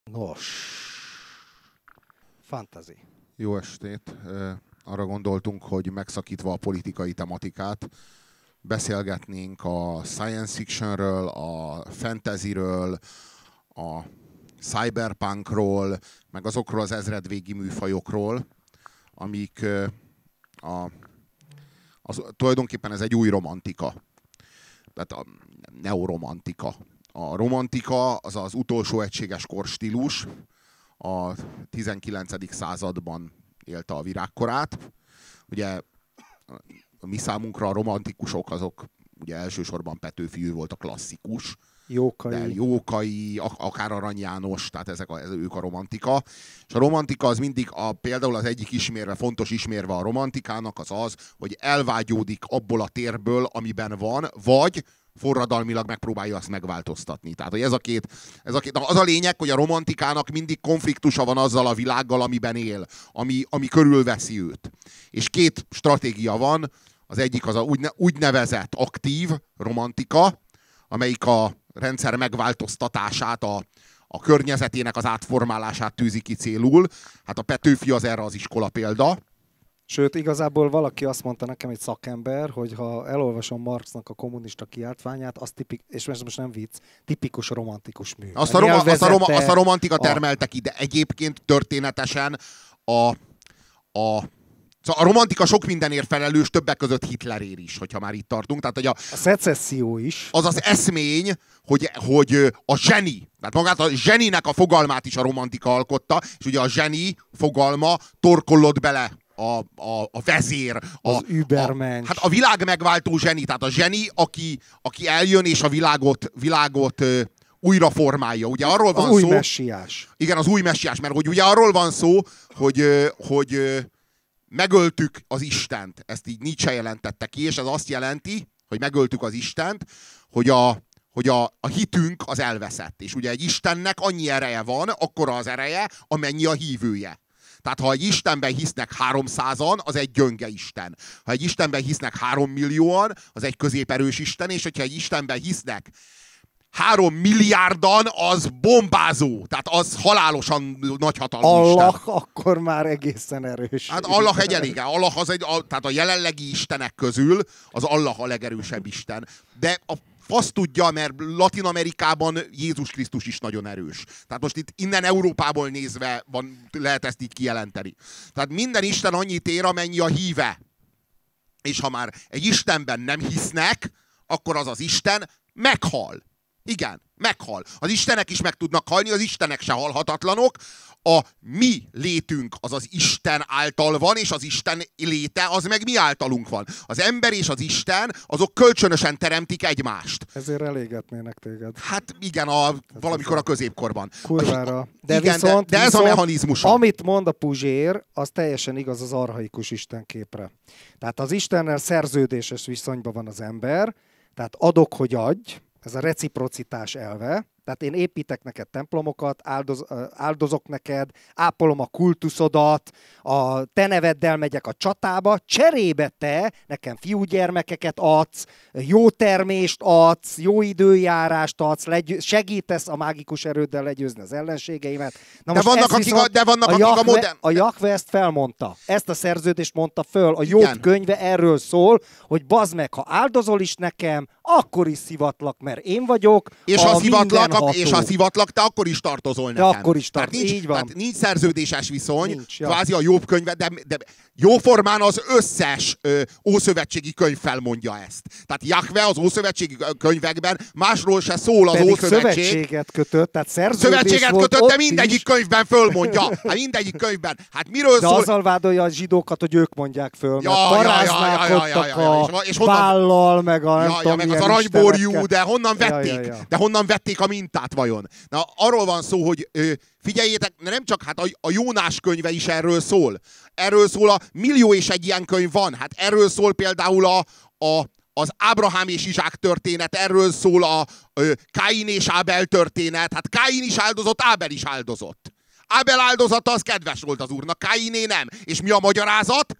Nos, fantasy. Jó estét! Arra gondoltunk, hogy megszakítva a politikai tematikát, beszélgetnénk a science fictionről, a fantasyről, a cyberpunkról, meg azokról az ezredvégi műfajokról, amik tulajdonképpen ez egy új romantika. Tehát a neoromantika. A romantika az az utolsó egységes korstílus, a 19. században élte a virágkorát. Ugye a mi számunkra a romantikusok azok ugye elsősorban Petőfi volt a klasszikus. Jókai. De Jókai, akár Arany János, tehát ők a romantika. És a romantika az mindig, például az egyik fontos ismérve a romantikának az, hogy elvágyódik abból a térből, amiben van, vagy forradalmilag megpróbálja azt megváltoztatni. Tehát, hogy ez a két, az a lényeg, hogy a romantikának mindig konfliktusa van azzal a világgal, amiben él, ami körülveszi őt. És két stratégia van, az egyik az úgynevezett aktív romantika, amelyik a rendszer megváltoztatását, a környezetének az átformálását tűzi ki célul. Hát a Petőfi az erre az iskola példa. Sőt, igazából valaki azt mondta nekem, egy szakember, hogy ha elolvasom Marxnak a kommunista kiáltványát, az és most nem vicc, tipikus romantikus mű. Azt a romantika termelte ki, de egyébként történetesen szóval a romantika sok mindenért felelős, többek között Hitlerér is, hogyha már itt tartunk. Tehát, hogy a szecesszió is. Az az eszmény, hogy a zseni, tehát magát a zseninek a fogalmát is a romantika alkotta, és ugye a zseni fogalma torkollott bele a vezér. Az übermensch. Hát a világ megváltó zseni, tehát a zseni, aki eljön és a világot újra formálja. Ugye arról van az új szó, messiás. Igen, az új messiás, mert hogy ugye arról van szó, hogy megöltük az Istent. Ezt így Nietzsche jelentette ki, és ez azt jelenti, hogy megöltük az Istent, hogy a hitünk az elveszett. És ugye egy Istennek annyi ereje van, akkora az ereje, amennyi a hívője. Tehát ha egy Istenben hisznek 300-an, az egy gyönge Isten. Ha egy Istenben hisznek 3 millióan, az egy középerős Isten, és hogyha egy Istenben hisznek 3 milliárdan, az bombázó. Tehát az halálosan nagyhatalmú Allah Isten. akkor már egészen erős. Hát Allah egy elég. Allah tehát a jelenlegi istenek közül az Allah a legerősebb Isten. De a fasz tudja, mert Latin-Amerikában Jézus Krisztus is nagyon erős. Tehát most itt innen Európából nézve lehet ezt így kijelenteni. Tehát minden Isten annyit ér, amennyi a híve. És ha már egy Istenben nem hisznek, akkor az Isten meghal. Igen, meghal. Az istenek is meg tudnak halni, az istenek se halhatatlanok. A mi létünk az az Isten által van, és az Isten léte az meg mi általunk van. Az ember és az Isten, azok kölcsönösen teremtik egymást. Ezért elégetnének téged. Hát igen, valamikor a középkorban. Kurvára. De ez a mechanizmus. Amit mond a Puzsér, az teljesen igaz az archaikus istenképre. Tehát az Istennel szerződéses viszonyban van az ember, tehát adok, hogy adj, ez a reciprocitás elve. Tehát én építek neked templomokat, áldozok neked, ápolom a kultuszodat, a te neveddel megyek a csatába, cserébe te nekem fiúgyermekeket adsz, jó termést adsz, jó időjárást adsz, segítesz a mágikus erőddel legyőzni az ellenségeimet. Na de vannak, akik a modern... A Jahve ezt felmondta. Ezt a szerződést mondta föl. A Jobb könyve erről szól, hogy bazd meg, ha áldozol is nekem, akkor is szivatlak, mert én vagyok. És ha szivatlak, te akkor is tartozol nekem. De akkor is így van. Tehát nincs szerződéses viszony, kvázi a Jobb könyve, de jóformán az összes ószövetségi könyv felmondja ezt. Tehát Jahve az ószövetségi könyvekben másról se szól az ószövetség. Szövetséget kötött, tehát szövetséget kötött, de mindegyik könyvben fölmondja. Hát mindegyik könyvben. Hát miről de szól? azzal vádolja a zsidókat, hogy ők mondják föl, mert paráználkodtak a bállal, meg a meg az aranyborjú, de honnan vették? De honnan vették a mintát vajon? Na, arról van szó, hogy figyeljétek, nem csak hát a Jónás könyve is erről szól. Erről szól a millió és egy ilyen könyv van. Hát erről szól például az Ábrahám és Izsák történet, erről szól a Káin és Ábel történet. Hát Káin is áldozott, Ábel is áldozott. Ábel áldozata az kedves volt az Úrnak, Káiné nem. És mi a magyarázat?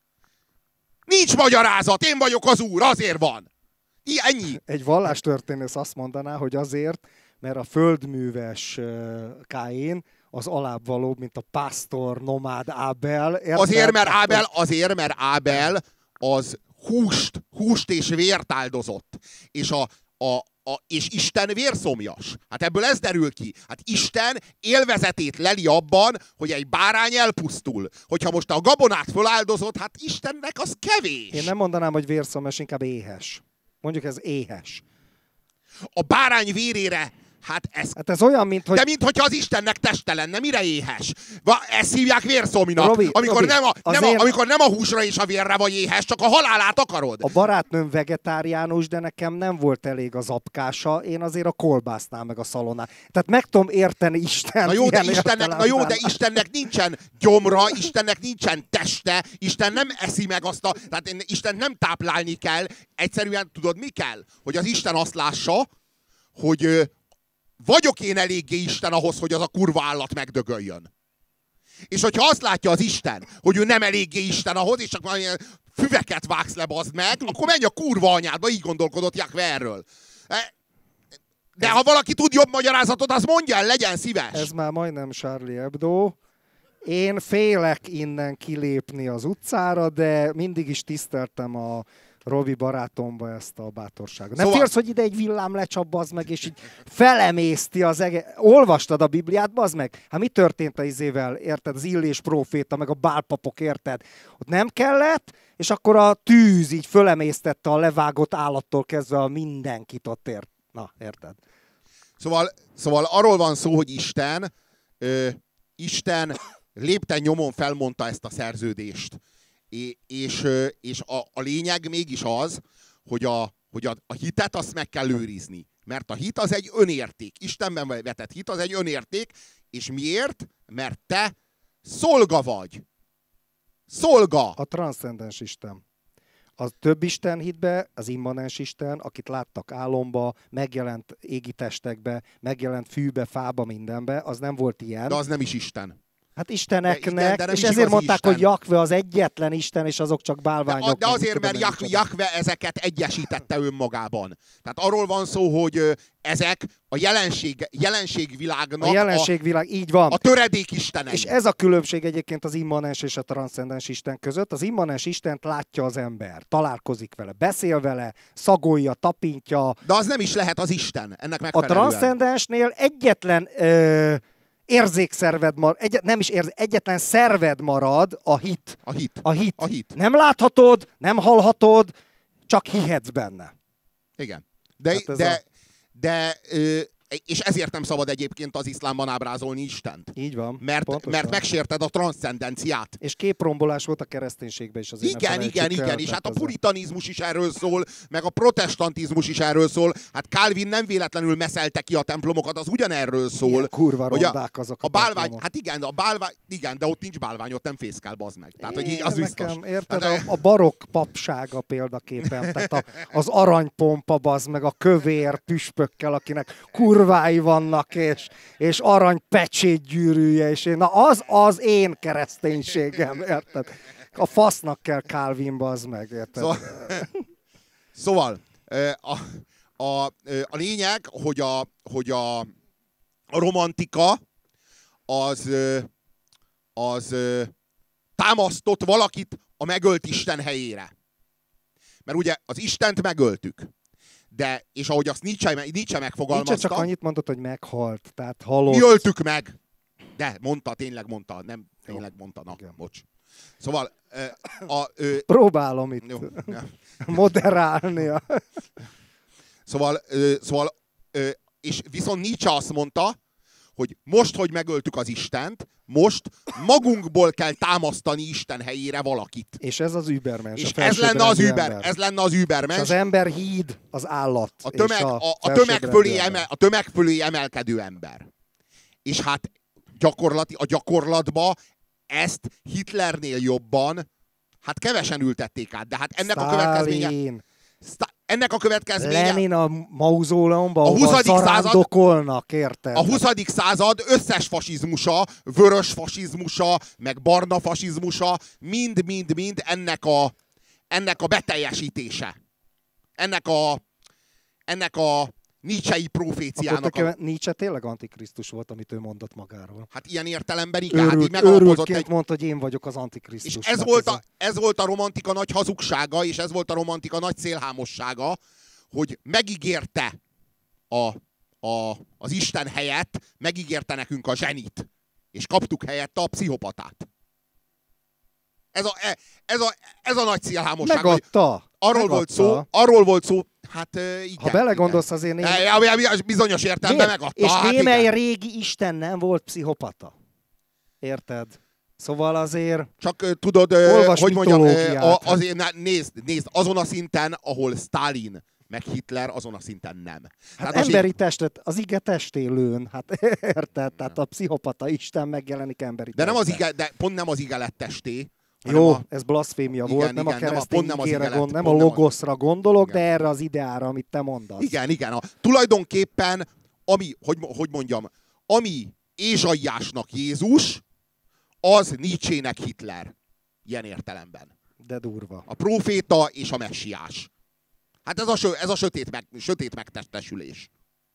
Nincs magyarázat, én vagyok az Úr, azért van. Ennyi. Egy vallástörténész azt mondaná, hogy azért, mert a földműves Káin az alábbvalóbb, mint a pásztor, nomád Ábel. Azért, mert Ábel az húst és vért áldozott. És Isten vérszomjas. Hát ebből ez derül ki. Hát Isten élvezetét leli abban, hogy egy bárány elpusztul. Hogyha most a gabonát föláldozott, hát Istennek az kevés. Én nem mondanám, hogy vérszomjas, inkább éhes. Mondjuk ez éhes. A bárány vérére, hát ez olyan, mint hogy... De minthogyha az Istennek teste lenne, mire éhes? Ezt hívják vérszomjnak. Amikor nem a húsra és a vérre vagy éhes, csak a halálát akarod. A barátnőm vegetáriánus, de nekem nem volt elég az apkása, én azért a kolbásznál meg a szalonnál. Tehát meg tudom érteni Istent. Na jó, de Istennek nincsen gyomra, Istennek nincsen teste, Isten nem eszi meg azt tehát Isten nem táplálni kell. Egyszerűen tudod, mi kell? Hogy az Isten azt lássa, hogy vagyok én eléggé Isten ahhoz, hogy az a kurva állat megdögöljön. És hogyha azt látja az Isten, hogy ő nem eléggé Isten ahhoz, és csak valamilyen füveket vágsz le, bazd meg, akkor menj a kurva anyádba, így gondolkodott Jahve erről. De ha valaki tud jobb magyarázatot, az mondja el, legyen szíves. Ez már majdnem Charlie Hebdo. Én félek innen kilépni az utcára, de mindig is tiszteltem a Robi barátomba ezt a bátorságot. Nem félsz, hogy ide egy villám lecsap, bazd meg, és így felemészti az egész... Olvastad a Bibliát, bazd meg? Hát mi történt a izével, érted? Az Illés próféta, meg a bálpapok, érted? Ott nem kellett, és akkor a tűz így fölemésztette a levágott állattól kezdve a mindenkit ott, Na, érted? Szóval arról van szó, hogy Isten lépten nyomon felmondta ezt a szerződést. És a lényeg mégis az, hogy a hitet azt meg kell őrizni. Mert a hit az egy önérték. Istenben vetett hit az egy önérték. És miért? Mert te szolga vagy. Szolga. A transzcendens Isten. A több Isten hitbe, az immanens Isten, akit láttak álomba, megjelent égi testekbe, megjelent fűbe, fába, mindenbe, az nem volt ilyen. De az nem is Isten. Hát Isteneknek, és ezért mondták, Isten. Hogy Jahve az egyetlen Isten, és azok csak bálványok. De azért, mert Jahve ezeket egyesítette önmagában. Tehát arról van szó, hogy ezek a jelenségvilágnak a jelenségvilág, így van. A töredék istenei. És ez a különbség egyébként az immanens és a transzcendens Isten között. Az immanens Istent látja az ember, találkozik vele, beszél vele, szagolja, tapintja. De az nem is lehet az Isten, ennek megfelelően. A transzcendensnél egyetlen... érzékszerved marad, egyetlen szerved marad, a hit. A hit. Nem láthatod, nem hallhatod, csak hihetsz benne. Igen. És ezért nem szabad egyébként az iszlámban ábrázolni Istent. Így van. Mert megsérted a transzcendenciát. És képrombolás volt a kereszténységben is. Igen. És hát a puritanizmus is erről szól, meg a protestantizmus is erről szól. Hát Calvin nem véletlenül meszelte ki a templomokat, az ugyanerről szól. Ilyen kurva rondák azok a bálvány. Hát igen, de ott nincs bálvány, ott nem fészkel, bazd meg. Tehát, hogy az biztos. Érted, a barokk papsága példaképpen. Tehát az aranypompa, bazd meg, a kövér püspökkel, akinek kurvái vannak, és arany pecsétgyűrűje, és az én kereszténységem, érted? A fasznak kell Calvinba, az meg, érted? Szóval a lényeg, hogy a romantika az támasztott valakit a megölt Isten helyére. Mert ugye az Istent megöltük. És ahogy azt Nietzsche megfogalmazta... Nietzsche csak annyit mondott, hogy meghalt, tehát halott. Mi öltük meg! De, tényleg mondta, nem tényleg mondta, bocs. Szóval... Próbálom itt moderálni. Szóval és viszont Nietzsche azt mondta, hogy most, hogy megöltük az Istent, most magunkból kell támasztani Isten helyére valakit. És ez az übermens. És ez lenne az übermens. Az ember híd, az állat. A tömeg fölé emelkedő ember. És hát a gyakorlatba ezt Hitlernél jobban, hát kevesen ültették át, de hát ennek a következménye... Lenin a mauzóleumban, ahol zarándokolnak, érted? A 20. század összes fasizmusa, vörös fasizmusa, meg barna fasizmusa, mind ennek a beteljesítése. Ennek a Nietzsche-i proféciának. Nietzsche tényleg antikrisztus volt, amit ő mondott magáról. Hát ilyen értelemben igen. Őrültként mondta, hogy én vagyok az antikrisztus. És ez volt a romantika nagy hazugsága, és ez volt a romantika nagy szélhámossága, hogy megígérte az Isten helyett, megígérte nekünk a zsenit, és kaptuk helyette a pszichopatát. Ez a nagy szélhámosság. Megadta. Arról volt szó, hát igen. Ha belegondolsz azért bizonyos értelemben megadta. És hát némely régi Isten nem volt pszichopata. Érted? Szóval azért... Csak tudod, hogy mondjam, azért nézd, azon a szinten, ahol Stalin meg Hitler, azon a szinten nem. Hát emberi testet, az ige testén lőn, hát érted? Tehát a pszichopata Isten megjelenik emberi testben. De pont nem az ige lett testé. Jó, ez blaszfémia volt, nem a keresztény igére nem a logoszra gondolok, de erre az ideára, amit te mondasz. Igen. Tulajdonképpen, ami Ézsaiásnak Jézus, az Nietzsének Hitler. Ilyen értelemben. De durva. A próféta és a messiás. Hát ez a sötét megtestesülés.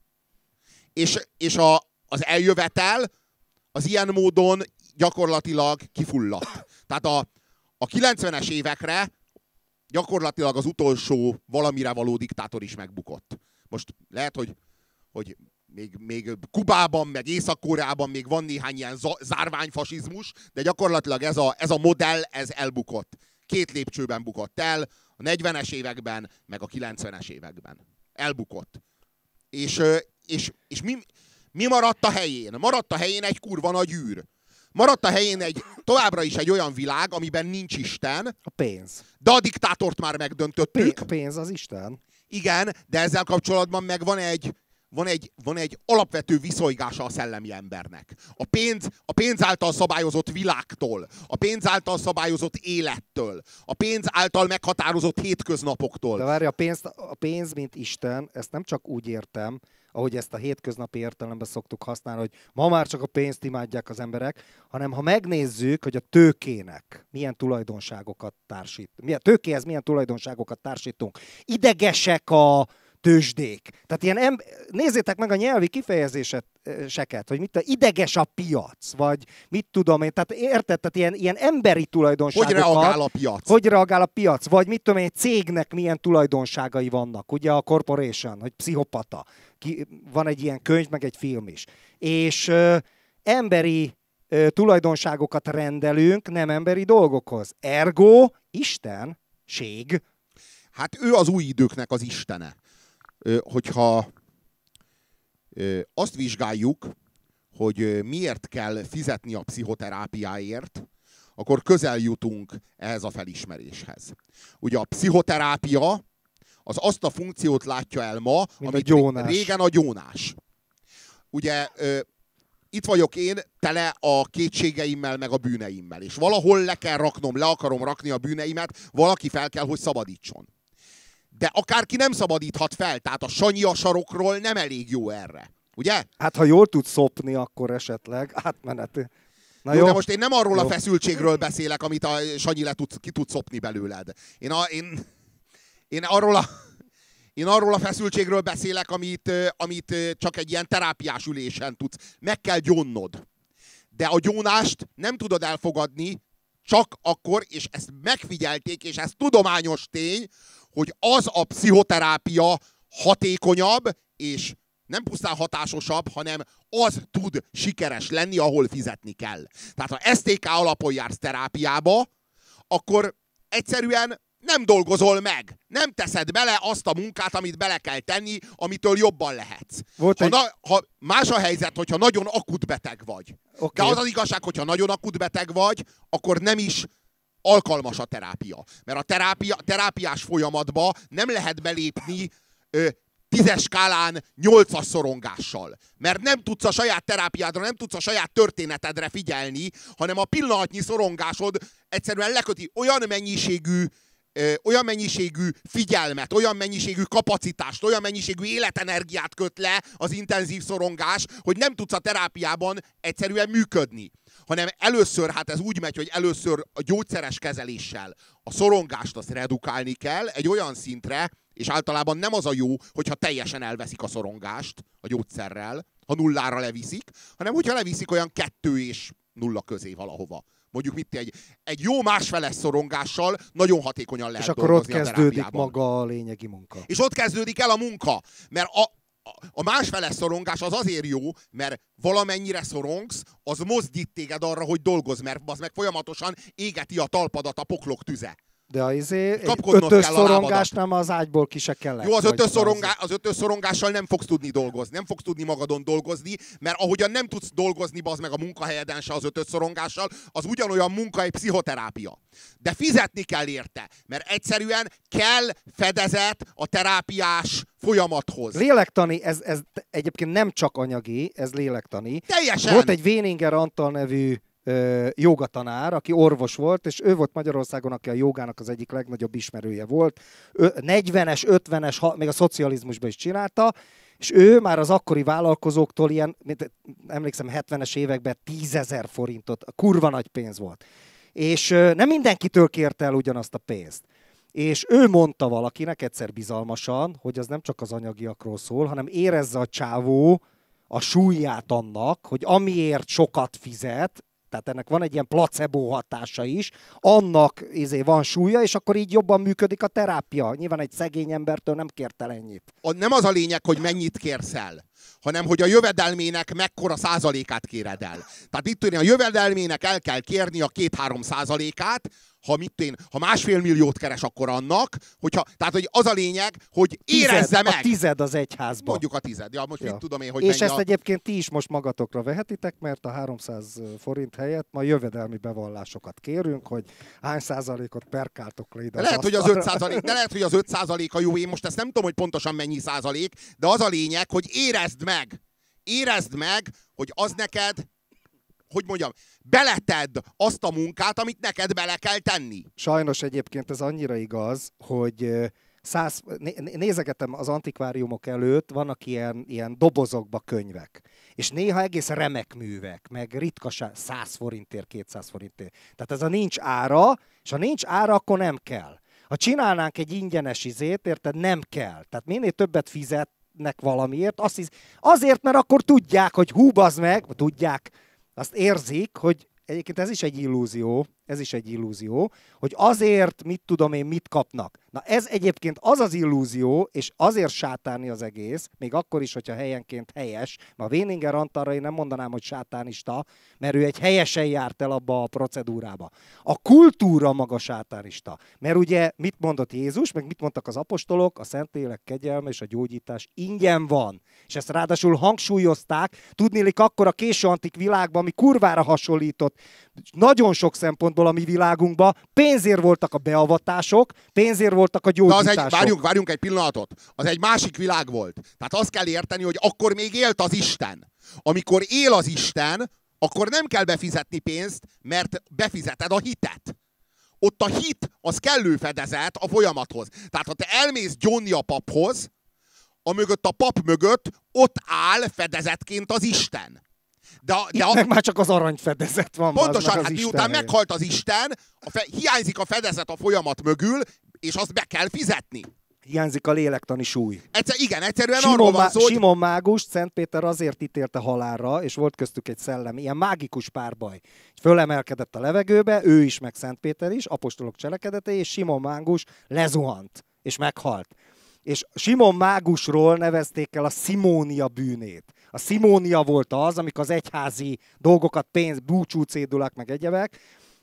És az eljövetel az ilyen módon gyakorlatilag kifulladt. Tehát a 90-es évekre gyakorlatilag az utolsó valamire való diktátor is megbukott. Most lehet, hogy még Kubában, meg Észak-Koreában még van néhány ilyen zárványfasizmus, de gyakorlatilag ez a modell, ez elbukott. 2 lépcsőben bukott el, a 40-es években, meg a 90-es években. Elbukott. És mi maradt a helyén? Maradt a helyén egy kurva nagy űr. Maradt a helyén továbbra is egy olyan világ, amiben nincs Isten. A pénz. De a diktátort már megdöntöttük. A pénz az Isten. Igen, de ezzel kapcsolatban meg van egy alapvető viszonygása a szellemi embernek. A pénz által szabályozott világtól, a pénz által szabályozott élettől, a pénz által meghatározott hétköznapoktól. De várj, a pénz, mint Isten, ezt nem csak úgy értem, ahogy ezt a hétköznapi értelemben szoktuk használni, hogy ma már csak a pénzt imádják az emberek, hanem ha megnézzük, hogy a tőkének milyen tulajdonságokat tőkéhez milyen tulajdonságokat társítunk. Idegesek a tőzsdék. Tehát nézzétek meg a nyelvi kifejezéseket, hogy ideges a piac, vagy mit tudom én, tehát érted, tehát ilyen emberi tulajdonságokat. Hogy reagál a piac? Hogy reagál a piac, vagy mit tudom én, egy cégnek milyen tulajdonságai vannak, ugye a corporation, hogy pszichopata. Van egy ilyen könyv, meg egy film is. És emberi tulajdonságokat rendelünk nem emberi dolgokhoz. Ergo, istenség. Hát ő az új időknek az istene. Hogyha azt vizsgáljuk, hogy miért kell fizetni a pszichoterápiáért, akkor közel jutunk ehhez a felismeréshez. Ugye a pszichoterápia az azt a funkciót látja el ma, amit régen a gyónás. Ugye itt vagyok én tele a kétségeimmel, meg a bűneimmel, és valahol le akarom rakni a bűneimet, valaki fel kell, hogy szabadítson. De akárki nem szabadíthat fel, tehát a Sanyi a sarokról nem elég jó erre. Ugye? Hát ha jól tudsz szopni, akkor esetleg átmenet. Na jó, de most én nem arról a feszültségről beszélek, amit a Sanyi ki tud szopni belőled. Én arról a feszültségről beszélek, amit csak egy ilyen terápiás ülésen tudsz. Meg kell gyónnod. De a gyónást nem tudod elfogadni csak akkor, és ezt megfigyelték, és ez tudományos tény, hogy az a pszichoterápia hatékonyabb, és nem pusztán hatásosabb, hanem az tud sikeres lenni, ahol fizetni kell. Tehát ha STK alapon jársz terápiába, akkor egyszerűen nem dolgozol meg. Nem teszed bele azt a munkát, amit bele kell tenni, amitől jobban lehetsz. Ha más a helyzet, hogyha nagyon akut beteg vagy. Okay. De az igazság, hogyha nagyon akut beteg vagy, akkor nem is alkalmas a terápia. Mert a terápiás folyamatba nem lehet belépni 10-es skálán 8-as szorongással. Mert nem tudsz a saját terápiádra, nem tudsz a saját történetedre figyelni, hanem a pillanatnyi szorongásod egyszerűen leköti olyan mennyiségű figyelmet, olyan mennyiségű kapacitást, olyan mennyiségű életenergiát köt le az intenzív szorongás, hogy nem tudsz a terápiában egyszerűen működni. Hanem először, hát ez úgy megy, hogy először a gyógyszeres kezeléssel a szorongást azt redukálni kell egy olyan szintre, És általában nem az a jó, hogyha teljesen elveszik a szorongást a gyógyszerrel, ha nullára leviszik, hanem hogyha leviszik olyan 2 és 0 közé valahova. Mondjuk egy jó másfeles szorongással nagyon hatékonyan lehet dolgozni a terápiában. És akkor ott kezdődik maga a lényegi munka. És ott kezdődik el a munka, mert a másfeles szorongás az azért jó, mert valamennyire szorongsz, az mozdít téged arra, hogy dolgozz, mert az meg folyamatosan égeti a talpadat a poklok tüze. De egy 5-ös szorongásnál az ágyból ki se kellett. Jó, az 5-ös szorongással nem fogsz tudni dolgozni, nem fogsz tudni magadon dolgozni, mert ahogyan nem tudsz dolgozni, bazd meg a munkahelyeden se az 5-ös szorongással, az ugyanolyan munka, egy pszichoterápia. De fizetni kell érte, mert egyszerűen kell fedezet a terápiás folyamathoz. Lélektani, ez egyébként nem csak anyagi, ez lélektani. Teljesen! Volt egy Véninger Antal nevű jogatanár, aki orvos volt, és ő volt Magyarországon, aki a jogának az egyik legnagyobb ismerője volt. 40-es, 50-es, még a szocializmusban is csinálta, és ő már az akkori vállalkozóktól ilyen, emlékszem, 70-es években 10 000 forintot, kurva nagy pénz volt. És nem mindenkitől kérte el ugyanazt a pénzt. És ő mondta valakinek egyszer bizalmasan, hogy az nem csak az anyagiakról szól, hanem érezze a csávó a súlyát annak, hogy amiért sokat fizet, tehát ennek van egy ilyen placebo hatása is, annak van súlya, és akkor így jobban működik a terápia. Nyilván egy szegény embertől nem kért el ennyit. Nem az a lényeg, hogy mennyit kérsz el, hanem hogy a jövedelmének mekkora százalékát kéred el. Tehát itt a jövedelmének el kell kérni a 2-3 százalékát, ha 1,5 milliót keres, akkor annak, tehát hogy az a lényeg, hogy érezze meg. A 10 az egyházban. Mondjuk a 10. Ja, most mit tudom én, hogy és ezt egyébként ti is most magatokra vehetitek, mert a 300 forint helyett ma jövedelmi bevallásokat kérünk, hogy hány százalékot perkáltok le ide. Lehet, hogy az 5%, de lehet, hogy az 5% a jó. Én most ezt nem tudom, hogy pontosan mennyi százalék, de az a lényeg, hogy érezd meg. Érezd meg, hogy az neked, hogy mondjam, beletedd azt a munkát, amit neked bele kell tenni. Sajnos egyébként ez annyira igaz, hogy nézegetem az antikváriumok előtt, vannak ilyen dobozokba könyvek. És néha egész remek művek, meg ritkaság, 100 forintért, 200 forintért. Tehát ez a nincs ára, és ha nincs ára, akkor nem kell. Ha csinálnánk egy ingyenes érted, nem kell. Tehát minél többet fizetnek valamiért, azért, mert akkor tudják, hogy hú, bazd meg, tudják, azt érzik, hogy egyébként ez is egy illúzió, hogy azért mit tudom én, mit kapnak. Na ez egyébként az illúzió, és azért sátáni az egész, még akkor is, hogyha helyenként helyes, mert a Véninger Antalra én nem mondanám, hogy sátánista, mert ő egy helyesen járt el abba a procedúrába. A kultúra maga sátánista, mert ugye mit mondott Jézus, meg mit mondtak az apostolok, a Szentlélek kegyelme és a gyógyítás ingyen van. És ezt ráadásul hangsúlyozták, tudnélik akkor a késő antik világban, ami kurvára hasonlított, nagyon sok szempontból a mi világunkban, pénzért voltak a beavatások, pénzért voltak a gyógyítások. Várjunk egy pillanatot. Az egy másik világ volt. Tehát azt kell érteni, hogy akkor még élt az Isten. Amikor él az Isten, akkor nem kell befizetni pénzt, mert befizeted a hitet. Ott a hit, az kellő fedezet a folyamathoz. Tehát ha te elmész gyónni a paphoz, a pap mögött ott áll fedezetként az Isten. Meg már csak az aranyfedezet van. Pontosan, hát miután meghalt az Isten, hiányzik a fedezet a folyamat mögül, és azt be kell fizetni. Hiányzik a lélektani súly. Egyszerűen arról van szó, hogy... Simon mágust Szent Péter azért ítélte halálra, és volt köztük egy szellem, ilyen mágikus párbaj. Fölemelkedett a levegőbe, ő is, meg Szent Péter is, apostolok cselekedetei, és Simon mágus lezuhant, és meghalt. És Simon mágusról nevezték el a szimónia bűnét. A szimónia volt az, amikor az egyházi dolgokat, búcsú cédulák, meg egyebek,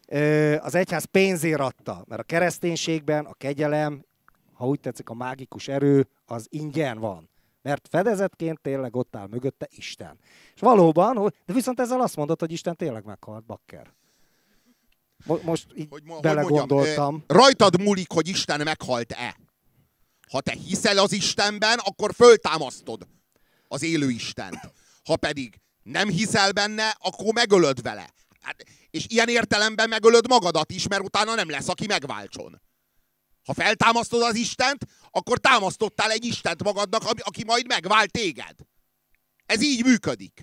az egyház pénzért adta, mert a kereszténységben a kegyelem, ha úgy tetszik, a mágikus erő, az ingyen van. Mert fedezetként tényleg ott áll mögötte Isten. És valóban, de viszont ezzel azt mondod, hogy Isten tényleg meghalt, bakker. Most így belegondoltam. Rajtad múlik, hogy Isten meghalt-e. Ha te hiszel az Istenben, akkor föltámasztod az élő Istent. Ha pedig nem hiszel benne, akkor megölöd vele. És ilyen értelemben megölöd magadat is, mert utána nem lesz, aki megváltson. Ha feltámasztod az Istent, akkor támasztottál egy Istent magadnak, aki majd megvált téged. Ez így működik.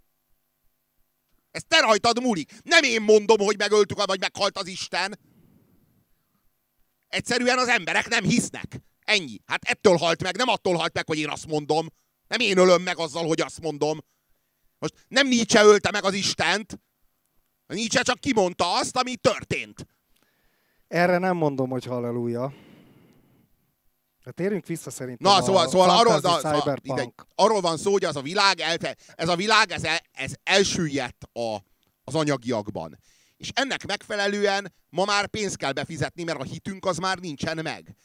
Ez te rajtad múlik. Nem én mondom, hogy megöltük, vagy meghalt az Isten. Egyszerűen az emberek nem hisznek. Ennyi. Hát ettől halt meg, nem attól halt meg, hogy én azt mondom. Nem én ölöm meg azzal, hogy azt mondom. Most nem Nietzsche ölte meg az Istent. A Nietzsche csak kimondta azt, ami történt. Erre nem mondom, hogy halleluja. De térjünk vissza szerintem Na, szóval arról van szó, hogy ez a világ elsüllyedt az anyagiakban. És ennek megfelelően ma már pénzt kell befizetni, mert a hitünk az már nincsen meg.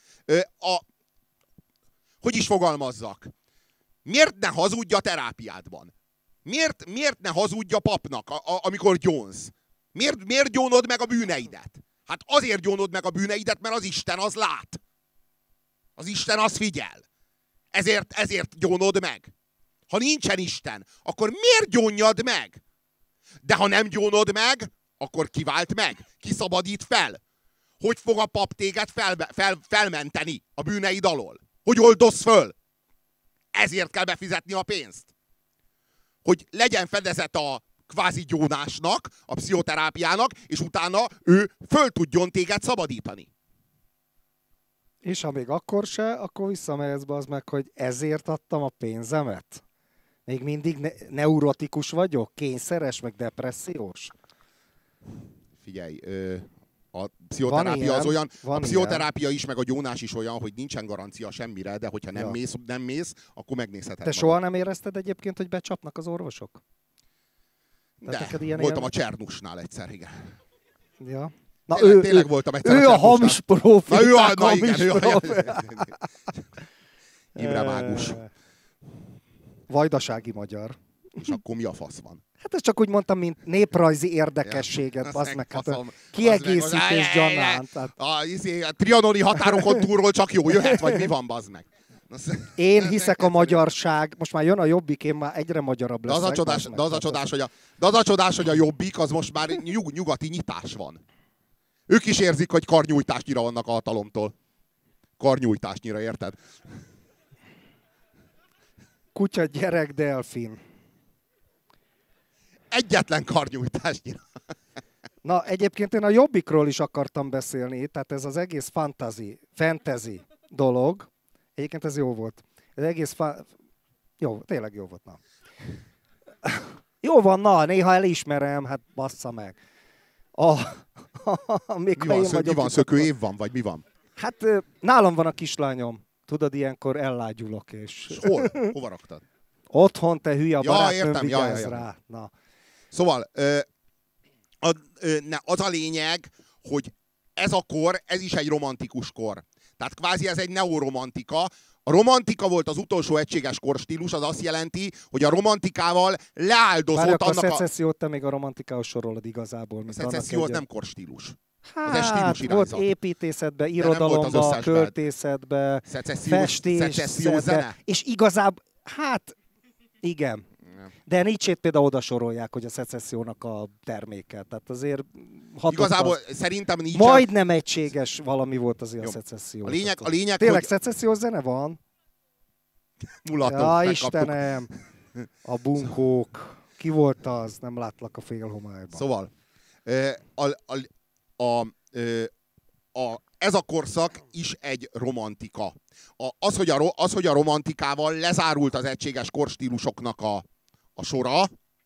Hogy is fogalmazzak? Miért ne hazudj a terápiádban? Miért ne hazudj a papnak, amikor gyónsz? Miért gyónod meg a bűneidet? Hát azért gyónod meg a bűneidet, mert az Isten az lát. Az Isten az figyel. Ezért gyónod meg. Ha nincsen Isten, akkor miért gyónjad meg? De ha nem gyónod meg, akkor ki vált meg? Ki szabadít fel? Hogy fog a pap téged felmenteni a bűneid alól? Hogy oldozz föl? Ezért kell befizetni a pénzt. Hogy legyen fedezet a kvázi gyónásnak, a pszichoterápiának, és utána ő föl tudjon téged szabadítani. És ha még akkor se, akkor visszamehetsz be az meg, hogy ezért adtam a pénzemet? Még mindig neurotikus vagyok? Kényszeres, meg depressziós? Figyelj, a pszichoterápia az olyan, a pszichoterápia is, meg a gyónás is olyan, hogy nincsen garancia semmire, de hogyha nem mész, akkor megnézheted. Te soha nem érezted egyébként, hogy becsapnak az orvosok? De, voltam a Csernusnál egyszer, igen. Ja. Na, tényleg voltam egyszer ő a hamis profi. Na, Imre Mágus. Vajdasági magyar. És akkor mi a fasz van? Hát ez csak úgy mondtam, mint néprajzi érdekességet, az meg hát kiegészítés gyanánt. A trianoni határokon túlról csak jó jöhet, vagy mi van, bazd meg? Én hiszek a magyarság, most már jön a Jobbik, én már egyre magyarabb leszek. De az a csodás, hogy a Jobbik, az most már nyugati nyitás van. Ők is érzik, hogy karnyújtásnyira vannak a hatalomtól. Karnyújtásnyira, érted? Kutya, gyerek, delfin. Egyetlen karnyújtásnyira. Na, egyébként én a Jobbikról is akartam beszélni, tehát ez az egész fantasy dolog. Egyébként ez jó volt. Ez egész jó, tényleg jó volt, na. Jó van, na, néha elismerem, hát bassza meg. Mi van, szökő év van, vagy mi van? Hát nálam van a kislányom. Tudod, ilyenkor ellágyulok, és... Hol? Hova raktad? Otthon, te hülye, a barátnőm vigyázz ja. rá. Na. Szóval, az a lényeg, hogy ez a kor, ez is egy romantikus kor. Tehát kvázi ez egy neoromantika. A romantika volt az utolsó egységes korstílus, az azt jelenti, hogy a romantikával leáldozott annak a szecessziót te még a romantikához sorolod igazából. A szecesszió az nem korstílus. Hát, ez egy stílus irányzat. Volt építészetben, irodalomban, költészetben, festészetben. És igazából, hát igen. De Nietzsét például oda sorolják, hogy a szecessziónak a terméke. Tehát azért igazából szerintem Nietzsche... Majdnem egységes valami volt azért a szecesszió. A lényeg tényleg hogy... szecessziós zene van? Mulató, ja, Istenem! A bunkók. Ki volt az? Nem látlak a félhomályban. Szóval, ez a korszak is egy romantika. Az, hogy a romantikával lezárult az egységes korstílusoknak a sora,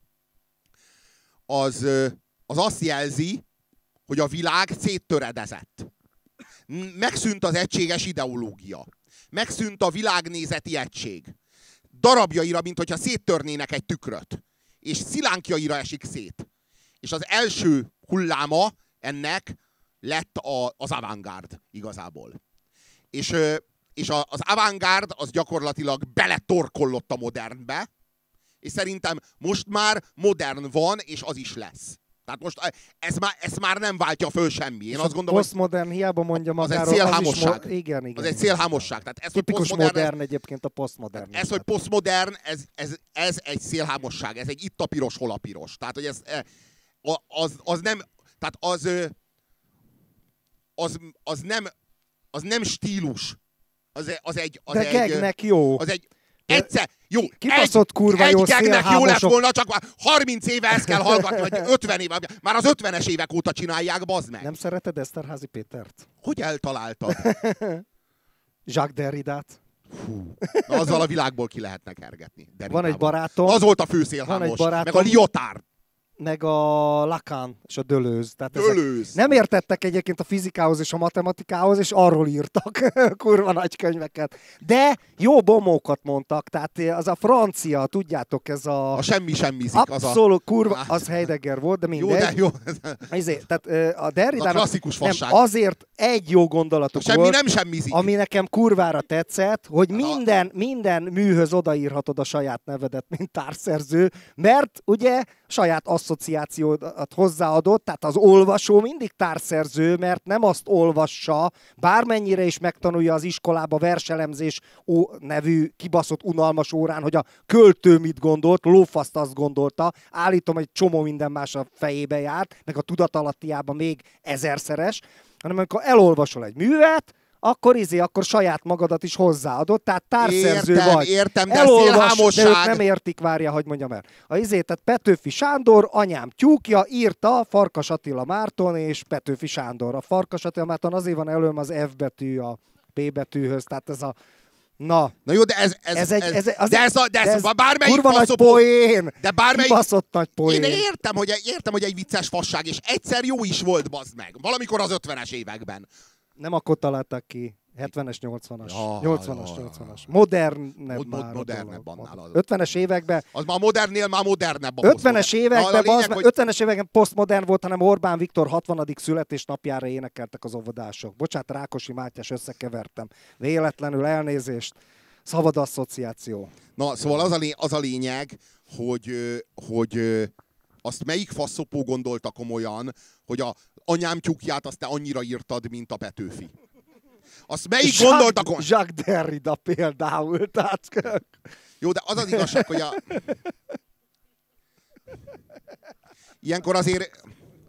az azt jelzi, hogy a világ széttöredezett. Megszűnt az egységes ideológia. Megszűnt a világnézeti egység. Darabjaira, mint hogyha széttörnének egy tükröt. És szilánkjaira esik szét. És az első hulláma ennek lett az avantgárd igazából. És az avantgárd az gyakorlatilag beletorkollott a modernbe, és szerintem most már modern van, és az is lesz. Tehát most ez már nem váltja föl semmi. Én azt gondolom, posztmodern hiába mondja magáról. Az egy szélhámosság. Igen. Az egy szélhámosság. Tehát ez, tipikus modern egyébként a posztmodern. Ez, hogy posztmodern, ez egy szélhámosság. Ez egy itt a piros, hol a piros. Tehát, hogy az nem... Tehát az nem stílus. De gegnek jó. Az egy... Egyszer, jó, kibaszott kurva jó szélhámosok. Jó lett volna, csak már 30 éve ezt kell hallgatni, vagy 50 éve. Már az 50-es évek óta csinálják, bazd meg. Nem szereted Eszterházy Pétert? Hogy eltaláltad? Jacques Derridát. Fú. Na, azzal a világból ki lehetne kergetni. Van egy barátom. Az volt a főszélhámos. Meg a Lyotard. Meg a Lacan és a Deleuze. Tehát nem értettek egyébként a fizikához és a matematikához, és arról írtak kurva nagy könyveket. De jó bomókat mondtak, tehát az a francia, tudjátok, ez a... A semmizik. Abszolút kurva, az Heidegger volt, de mindegy. Jó, tehát a Derridának klasszikus fasság. Azért egy jó gondolatuk semmi volt, nem semmizik. Ami nekem kurvára tetszett, hogy minden műhöz odaírhatod a saját nevedet, mint társszerző, mert ugye saját asszociációt hozzáadott, tehát az olvasó mindig társszerző, mert nem azt olvassa, bármennyire is megtanulja az iskolába verselemzés nevű kibaszott unalmas órán, hogy a költő mit gondolt, lófaszt azt gondolta, állítom, egy csomó minden más a fejébe járt, meg a tudatalattiában még ezerszeres, hanem amikor elolvasol egy művet, akkor saját magadat is hozzáadod, tehát társszerző vagy. Értem, de elolvas, de ők nem értik, várja, hogy mondjam el. Tehát Petőfi Sándor, anyám tyúkja, írta Farkas Attila Márton és Petőfi Sándor. A Farkas Attila Márton azért van előm az F betű a P betűhöz, tehát ez a... Na jó, de ez bármelyik kurva nagy poén! De bármelyik... Kibaszott nagy poén. Én értem, hogy egy vicces fasság, és egyszer jó is volt, bazd meg. Valamikor az 50-es években. Nem akkor találtak ki. 70-es, 80-as. 80-as. Modernebb annál. 50-es években... Az már modernnél már modernebb. 50-es években, 50-es években posztmodern volt, hanem Orbán Viktor 60. születésnapjára énekeltek az óvodások. Bocsánat, Rákosi Mátyás, összekevertem. Véletlenül, elnézést. Szabad asszociáció. Na, szóval az a lényeg, hogy azt melyik faszopó gondolta komolyan, hogy a anyám tyúkját azt te annyira írtad, mint a Petőfi. Azt melyik gondolta komolyan? Jacques Derrida például. Tehát... Jó, de az az igazság, hogy ilyenkor azért...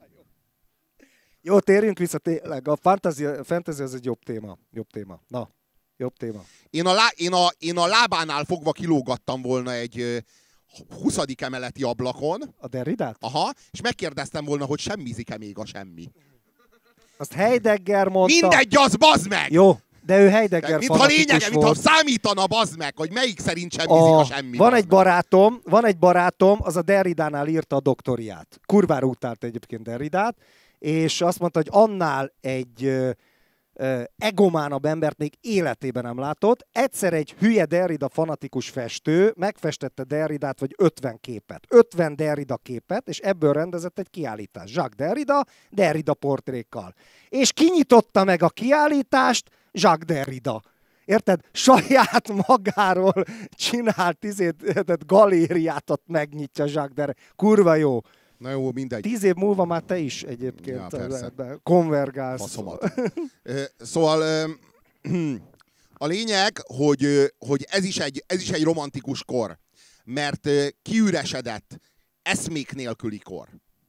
Jó, térjünk vissza tényleg. A fantasy az egy jobb téma. Na, jobb téma. Én a lábánál fogva kilógattam volna egy 20. emeleti ablakon. A Derridát? Aha, és megkérdeztem volna, hogy semmizik-e még a semmi. Azt Heidegger mondta. Mindegy, az bazd meg! Jó, de ő Heidegger fanatikus volt. Mintha számítana, bazd meg, hogy melyik szerint semmizik a semmi. Van egy barátom, az a Derridánál írta a doktoriát. Kurvára utált egyébként Derridát, és azt mondta, hogy annál egy egománabb embert még életében nem látott. Egyszer egy hülye Derrida fanatikus festő megfestette Derridát, vagy 50 képet. 50 Derrida képet, és ebből rendezett egy kiállítást. Jacques Derrida portrékkal. És kinyitotta meg a kiállítást Jacques Derrida. Érted? Saját magáról csinált galériát, ott megnyitja Jacques Derrida. Kurva jó. Na jó, mindegy. 10 év múlva már te is egyébként konvergálsz. Faszomat. Szóval a lényeg, hogy ez is egy romantikus kor, mert kiüresedett eszmék nélküli kor.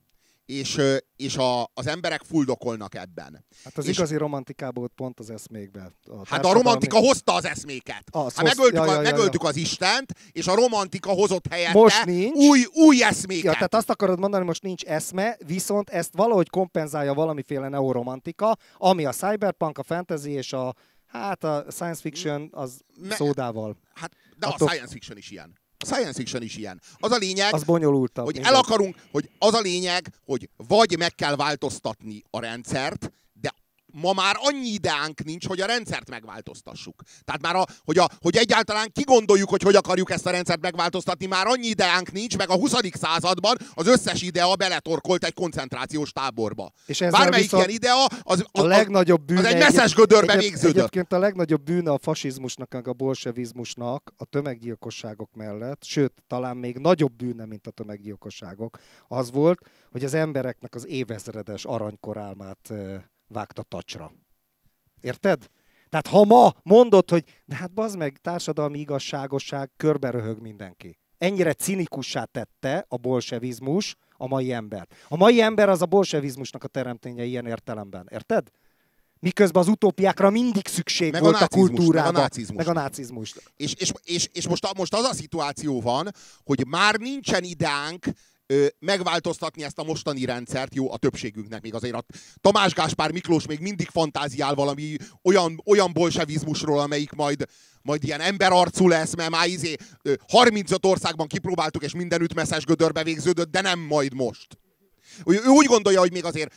És az emberek fuldokolnak ebben. Hát az igazi romantikából pont az eszmékben. Hát a romantika hozta az eszméket. Megöltük az Istent, és a romantika hozott helyette új eszméket. Ja, tehát azt akarod mondani, most nincs eszme, viszont ezt valahogy kompenzálja valamiféle neoromantika, ami a cyberpunk, a fantasy és a science fiction az szódával. Hát, de a science fiction is ilyen. Science fiction is ilyen. Az a lényeg, az bonyolultabb, az a lényeg, hogy vagy meg kell változtatni a rendszert, de ma már annyi ideánk nincs, hogy a rendszert megváltoztassuk. Tehát már, hogy egyáltalán kigondoljuk, hogy akarjuk ezt a rendszert megváltoztatni, már annyi ideánk nincs, meg a 20. században az összes idea beletorkolt egy koncentrációs táborba. És bármelyik ilyen idea, az legnagyobb bűne, az egy messzes gödörbe végződött. Egyébként a legnagyobb bűne a fasizmusnak, meg a bolsevizmusnak a tömeggyilkosságok mellett, sőt, talán még nagyobb bűne, mint a tömeggyilkosságok, az volt, hogy az embereknek az évezredes aranykorálmát vágta tacsra. Érted? Tehát ha ma mondod, hogy de hát bazd meg, társadalmi igazságosság, körbe röhög mindenki. Ennyire cinikussá tette a bolsevizmus a mai embert. A mai ember az a bolsevizmusnak a teremténye ilyen értelemben. Érted? Miközben az utópiákra mindig szükség meg volt a kultúrába. Meg a nácizmus. És most az a szituáció van, hogy már nincsen ideánk megváltoztatni ezt a mostani rendszert, jó, a többségünknek még azért a Tamás Gáspár Miklós még mindig fantáziál valami olyan bolsevizmusról, amelyik majd ilyen emberarcú lesz, mert már 35 országban kipróbáltuk, és mindenütt messzes gödörbe végződött, de nem majd most. Ő úgy gondolja, hogy még azért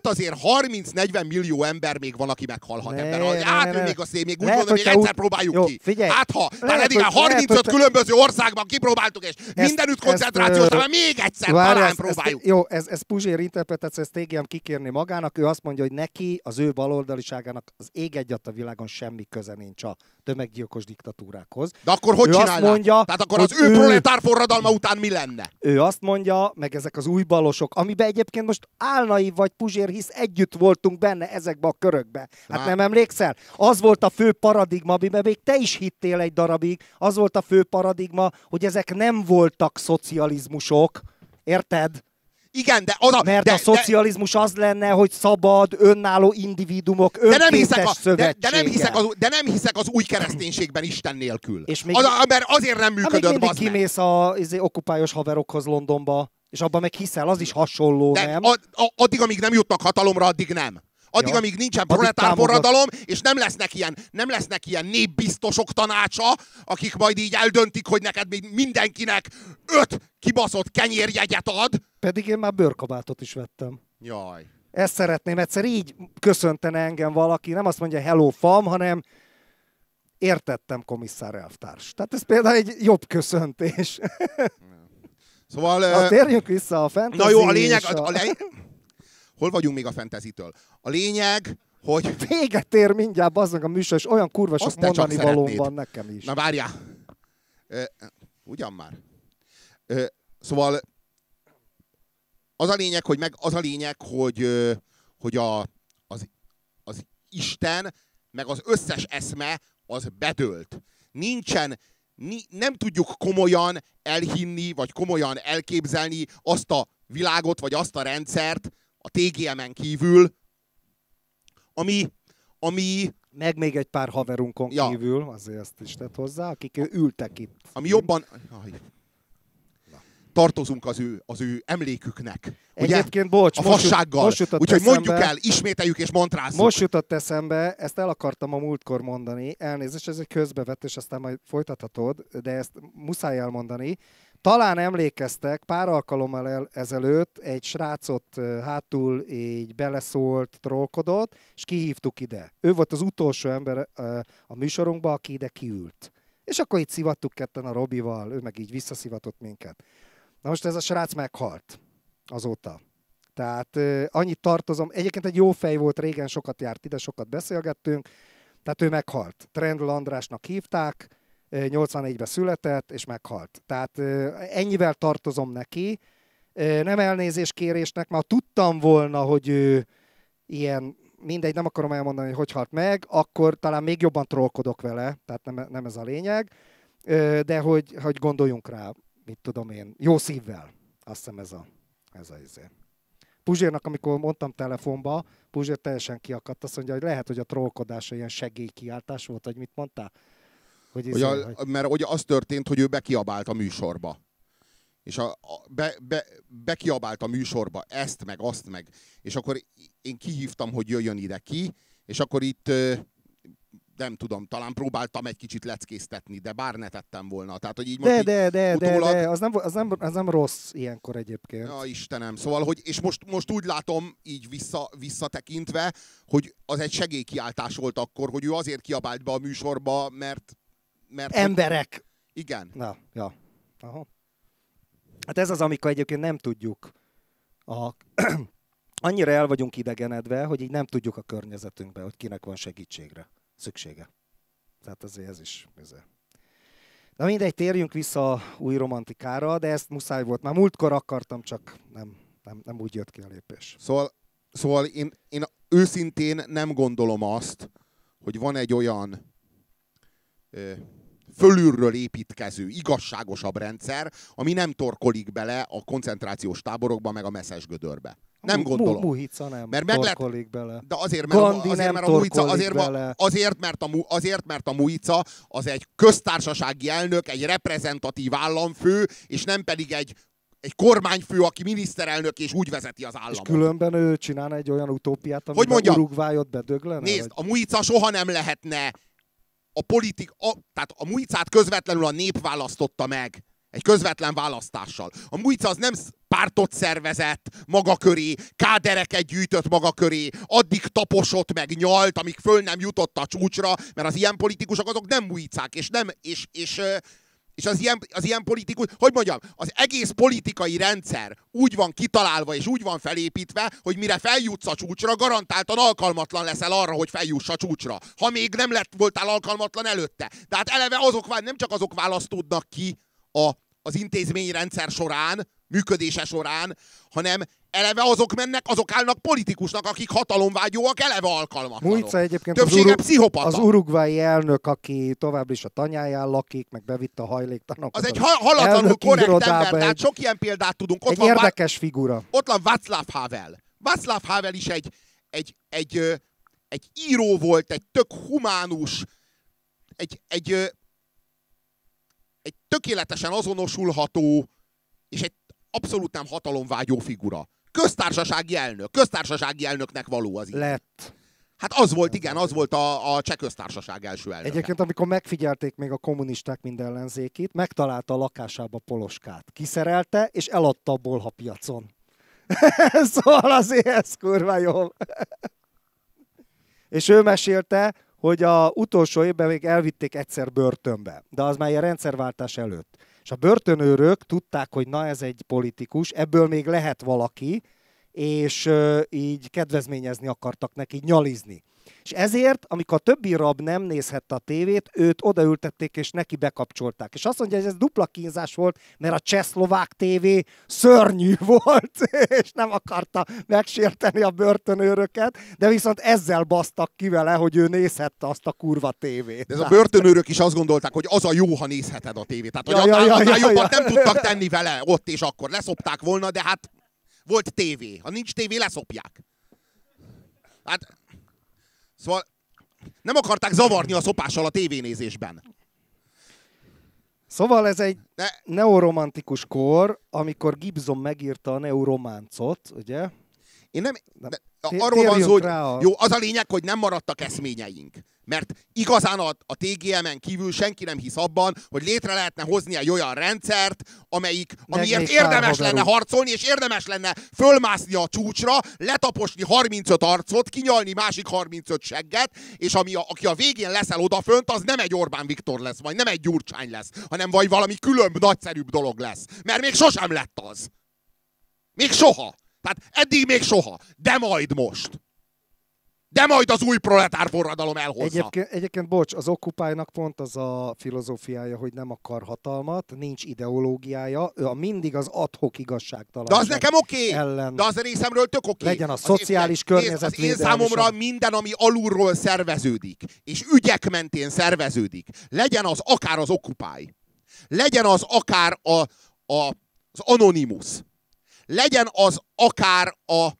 30-40 millió ember még van, aki meghalhat ebben. Ő még azt még úgy gondolja, hogy egyszer próbáljuk ki. Figyelj, eddig 35 különböző országban kipróbáltuk, és mindenütt koncentrációs, de még egyszer talán próbáljuk. Jó, ez Puzsér interpretáció, ezt TGM kikérni magának. Ő azt mondja, hogy neki, az ő baloldaliságának az ég egyat a világon semmi köze nincs a tömeggyilkos diktatúrákhoz. De akkor hogy csinálják? Tehát akkor az ő proletár forradalma után mi lenne? Ő azt mondja, meg ezek az új balosok, amiben egyébként most Álnai vagy Puzsér, hisz együtt voltunk benne ezekbe a körökbe. Hát nem emlékszel? Az volt a fő paradigma, amiben még te is hittél egy darabig, az volt a fő paradigma, hogy ezek nem voltak szocializmusok. Érted? Igen, de a szocializmus az lenne, hogy szabad, önálló individumok, önkéntes szövetsége. De nem hiszek az új kereszténységben Isten nélkül. És még, mert azért nem működött, bazd meg. Kimész az okupályos haverokhoz Londonba, és abban meg hiszel, az is hasonló, de nem? Addig, amíg nem jutnak hatalomra, addig nem. Addig, amíg nincsen proletár forradalom, és nem lesznek ilyen népbiztosok tanácsa, akik majd így eldöntik, hogy neked még mindenkinek 5 kibaszott kenyérjegyet ad. Pedig én már bőrkabátot is vettem. Jaj. Ezt szeretném egyszer így köszöntene engem valaki, nem azt mondja hello fam, hanem értettem, komisszár elvtárs. Tehát ez például egy jobb köszöntés. Szóval... térjünk vissza a fantasy. Na jó, a lényeg... Hol vagyunk még a fantasy-től? A lényeg, hogy... Véget ér mindjárt, az meg a műsor, és olyan kurva sok mondani valóm van nekem is. Na várjál. Ugyan már. Szóval az a lényeg, hogy az Isten, meg az összes eszme, az bedőlt. Nem tudjuk komolyan elhinni, vagy komolyan elképzelni azt a világot, vagy azt a rendszert a TGM-en kívül, ami... Meg még egy pár haverunkon kívül, azért ezt is tett hozzá, akik ültek itt. Ami jobban... Tartozunk az ő emléküknek. Egyébként, bocs, a fassággal. Úgyhogy mondjuk el, ismételjük és mantrázzuk. Most jutott eszembe, ezt el akartam a múltkor mondani, elnézést, ez egy közbevetés, aztán majd folytathatod, de ezt muszáj elmondani. Talán emlékeztek, pár alkalommal ezelőtt egy srácot hátul így beleszólt, trollkodott, és kihívtuk ide. Ő volt az utolsó ember a műsorunkban, aki ide kiült. És akkor itt szivattuk ketten a Robival, ő meg így visszaszivatott minket. Na most ez a srác meghalt azóta. Tehát annyit tartozom, egyébként egy jó fej volt, régen sokat járt ide, sokat beszélgettünk, tehát ő meghalt. Trendl Andrásnak hívták, 84-ben született, és meghalt. Tehát ennyivel tartozom neki. Nem elnézéskérésnek, mert tudtam volna, hogy ő ilyen, mindegy, nem akarom elmondani, hogy halt meg, akkor talán még jobban trollkodok vele, tehát nem ez a lényeg, de hogy gondoljunk rá, mit tudom én, jó szívvel. Azt hiszem ez a izé. Puzsérnak, amikor mondtam telefonba, Puzsér teljesen kiakadt, azt mondja, hogy lehet, hogy a trollkodása ilyen segélykiáltás volt, vagy mit mondtál? Mert ugye az történt, hogy ő bekiabált a műsorba. És bekiabált a műsorba ezt, meg azt, meg. És akkor én kihívtam, hogy jöjjön ide ki, és akkor itt nem tudom, talán próbáltam egy kicsit leckéztetni, de bár ne tettem volna. Tehát, hogy így de, az nem rossz ilyenkor egyébként. Ja, Istenem. Szóval, hogy, és most úgy látom, így visszatekintve, hogy az egy segélykiáltás volt akkor, hogy ő azért kiabált be a műsorba, mert emberek! Hogy... Igen. Na, ja. Aha. Hát ez az, amikor egyébként nem tudjuk. Annyira el vagyunk idegenedve, hogy így nem tudjuk a környezetünkbe, hogy kinek van segítségre szüksége. Tehát azért ez is. Na mindegy, térjünk vissza a új romantikára, de ezt muszáj volt. Már múltkor akartam, csak nem úgy jött ki a lépés. Szóval én őszintén nem gondolom azt, hogy van egy olyan fölülről építkező, igazságosabb rendszer, ami nem torkolik bele a koncentrációs táborokba, meg a messzes gödörbe. Nem gondolom. Muhica nem torkolik bele. De azért, mert a Muhica az egy köztársasági elnök, egy reprezentatív államfő, és nem pedig egy egy kormányfő, aki miniszterelnök és úgy vezeti az államot. És különben ő csinálna egy olyan utópiát, Hogy amiben mondjam? Uruguayot bedöglene? Nézd, vagy? a Mujica soha nem lehetne tehát a Mujicát közvetlenül a nép választotta meg. Egy közvetlen választással. A Mujica az nem pártot szervezett maga köré, kádereket gyűjtött maga köré, addig taposott meg nyalt, amíg föl nem jutott a csúcsra, mert az ilyen politikusok azok nem Mujicák, és az ilyen politikus, hogy mondjam, az egész politikai rendszer úgy van kitalálva és úgy van felépítve, hogy mire feljutsz a csúcsra, garantáltan alkalmatlan leszel arra, hogy feljuss a csúcsra. Ha még nem voltál alkalmatlan előtte. Tehát eleve nem csak azok választódnak ki az intézményrendszer során, működése során, hanem eleve azok állnak politikusnak, akik hatalomvágyóak, eleve alkalmatlanok. Mujica egyébként többsége pszichopata. Az uruguayi elnök, aki továbbra is a tanyáján lakik, meg bevitte a hajléktanokat. Az egy halatlanul korrekt ember, tehát sok ilyen példát tudunk. Egy érdekes figura. Ott van Václav Havel. Václav Havel is egy író volt, egy tök humánus, egy tökéletesen azonosulható, és egy abszolút nem hatalomvágyó figura. Köztársasági elnöknek való az így. Lett. Hát az volt, igen, az volt a cseh köztársaság első elnöke. Egyébként, amikor megfigyelték még a kommunisták mind ellenzékit, megtalálta a lakásába Poloskát. Kiszerelte, és eladta a bolhapiacon. Szóval azért ez kurva jó. És ő mesélte, hogy a utolsó évben még elvitték egyszer börtönbe, de az már ilyen rendszerváltás előtt. És a börtönőrök tudták, hogy na ez egy politikus, ebből még lehet valaki, és így kedvezményezni akartak neki, nyalizni. És ezért, amikor a többi rab nem nézhette a tévét, őt odaültették, és neki bekapcsolták. És azt mondja, hogy ez dupla kínzás volt, mert a csehszlovák tévé szörnyű volt, és nem akarta megsérteni a börtönőröket, de viszont ezzel basztak ki vele, hogy ő nézhette azt a kurva tévét. De ez a börtönőrök is azt gondolták, hogy az a jó, ha nézheted a tévét. Tehát, hogy annál jobbat nem tudtak tenni vele ott és akkor. Leszopták volna, de hát volt tévé. Ha nincs tévé, leszopják. Hát... Szóval nem akarták zavarni a szopással a tévénézésben. Szóval ez egy neoromantikus kor, amikor Gibson megírta a neurománcot, ugye? Én nem... Arról van szó, hogy jó, az a lényeg, hogy nem maradtak eszményeink. Mert igazán a TGM-en kívül senki nem hisz abban, hogy létre lehetne hozni egy olyan rendszert, amiért érdemes lenne harcolni, és érdemes lenne fölmászni a csúcsra, letaposni 35 arcot, kinyalni másik 35 segget, és aki a végén leszel odafönt, az nem egy Orbán Viktor lesz, vagy nem egy Gyurcsány lesz, hanem vagy valami különb, nagyszerűbb dolog lesz. Mert még sosem lett az. Még soha. Tehát eddig még soha. De majd most. De majd az új proletár forradalom elhozza. Egyébként bocs, az Occupy-nak pont az a filozófiája, hogy nem akar hatalmat, nincs ideológiája, ő mindig az ad-hoc igazságtalanság. De az nekem oké, ellen. de az részemről tök oké. Legyen a szociális környezetvédelem. Az én számomra minden, ami alulról szerveződik, és ügyek mentén szerveződik, legyen az akár az Occupy, legyen az akár az Anonymous, legyen az akár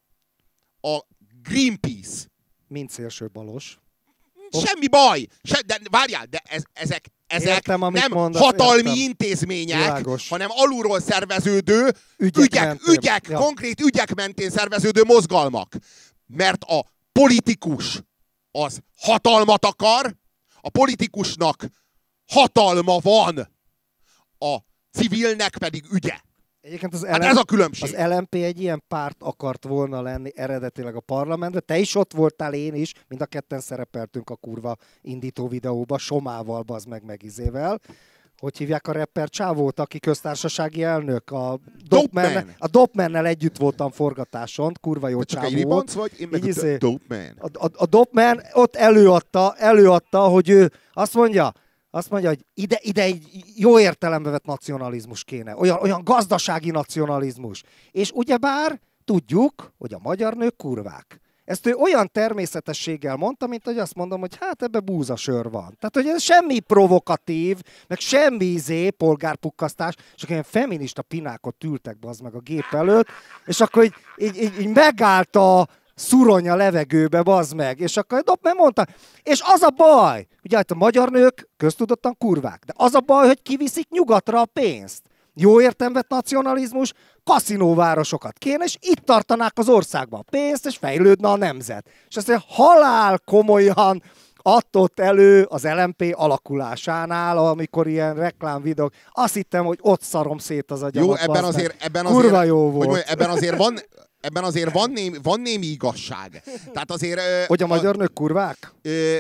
a Greenpeace. Mind szélsőbalos. Semmi baj! De várjál, de ezek értem, nem mondasz, hatalmi intézmények, világos, hanem alulról szerveződő ügyek ja. Konkrét ügyek mentén szerveződő mozgalmak. Mert a politikus az hatalmat akar, a politikusnak hatalma van, a civilnek pedig ügye. Egyébként ez a különbség. Az LMP egy ilyen párt akart volna lenni eredetileg a parlamentben. Te is ott voltál, én is, mind a ketten szerepeltünk a kurva indító videóba, Somával, bazd meg Izével. Hogy hívják a rapper csávót, aki köztársasági elnök? A Dopmannel együtt voltam forgatáson, kurva jó csávó. Csak egy ribanc vagy? Én meg a Dopeman. A Dopman ott előadta, hogy ő azt mondja, hogy ide egy jó értelembe vett nacionalizmus kéne. Olyan gazdasági nacionalizmus. És ugyebár tudjuk, hogy a magyar nők kurvák. Ezt ő olyan természetességgel mondta, mint hogy azt mondom, hogy hát ebbe búzasör van. Tehát, hogy ez semmi provokatív, meg semmi polgárpukkasztás, csak ilyen feminista pinákot ültek bazd meg a gép előtt, és akkor így megállt a szurony a levegőbe, bazd meg. És akkor Dopman mondta, és az a baj, ugye hát a magyar nők köztudottan kurvák, de az a baj, hogy kiviszik nyugatra a pénzt. Jó értelmet nacionalizmus, kaszinóvárosokat kéne, és itt tartanák az országban a pénzt, és fejlődne a nemzet. És azt mondja, halál komolyan adott elő az LMP alakulásánál, amikor ilyen reklámvideók. Azt hittem, hogy ott szarom szét az agyamat. Jó, ebben kurva jó volt. Hogy ebben azért van némi igazság. Tehát azért... Hogy a magyar nők kurvák?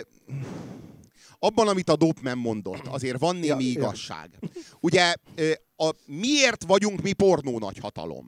Abban, amit a Dopeman mondott, azért van némi igazság. Ugye, miért vagyunk mi pornó nagyhatalom?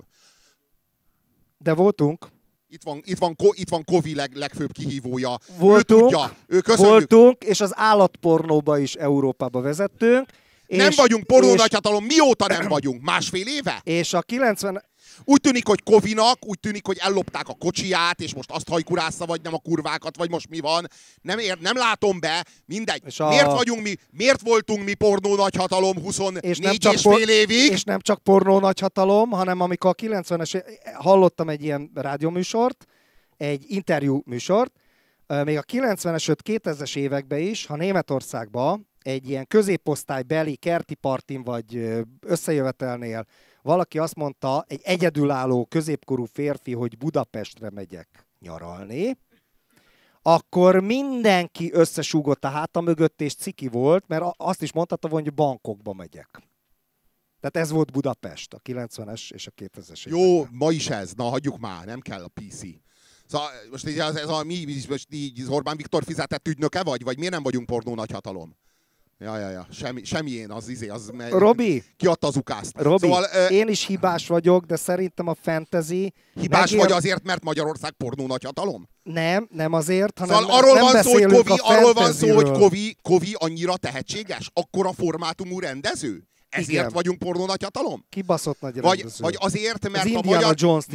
De voltunk. Itt van Kovi legfőbb kihívója. Voltunk, ő voltunk, és az állatpornóba is Európába vezettünk. Nem vagyunk pornó nagyhatalom, mióta nem vagyunk? Másfél éve? És a 90... Úgy tűnik, hogy Kovinak, úgy tűnik, hogy ellopták a kocsiját, és most azt hajkurásza, vagy nem a kurvákat, vagy most mi van. Nem látom be, mindegy. Miért voltunk mi pornó nagyhatalom 24 és fél évig? És nem csak pornó nagyhatalom, hanem amikor a 90-es hallottam egy ilyen rádióműsort, egy interjú műsort, még a 90-es, 2000-es években is, ha Németországban egy ilyen középosztálybeli kerti partin vagy összejövetelnél valaki azt mondta, egy egyedülálló középkorú férfi, hogy Budapestre megyek nyaralni, akkor mindenki összesúgott a háta mögött, és ciki volt, mert azt is mondhatta, hogy Bangkokba megyek. Tehát ez volt Budapest, a 90-es és a 2000-es években. Jó, ma is ez. Na, hagyjuk már, nem kell a PC. Szóval most most így Orbán Viktor fizetett ügynöke vagy miért nem vagyunk pornó nagyhatalom? Ja. Semmi Robi, kiadta az ukázt. Robi, szóval, én is hibás vagyok, de szerintem a fantasy... Hibás vagy azért, mert Magyarország pornó nagyhatalom? Nem azért, hanem szóval arról van szó, hogy Kovi annyira tehetséges? Akkora formátumú rendező? Ezért vagyunk pornó nagyhatalom? Kibaszott nagy rendező. Vagy azért, mert az a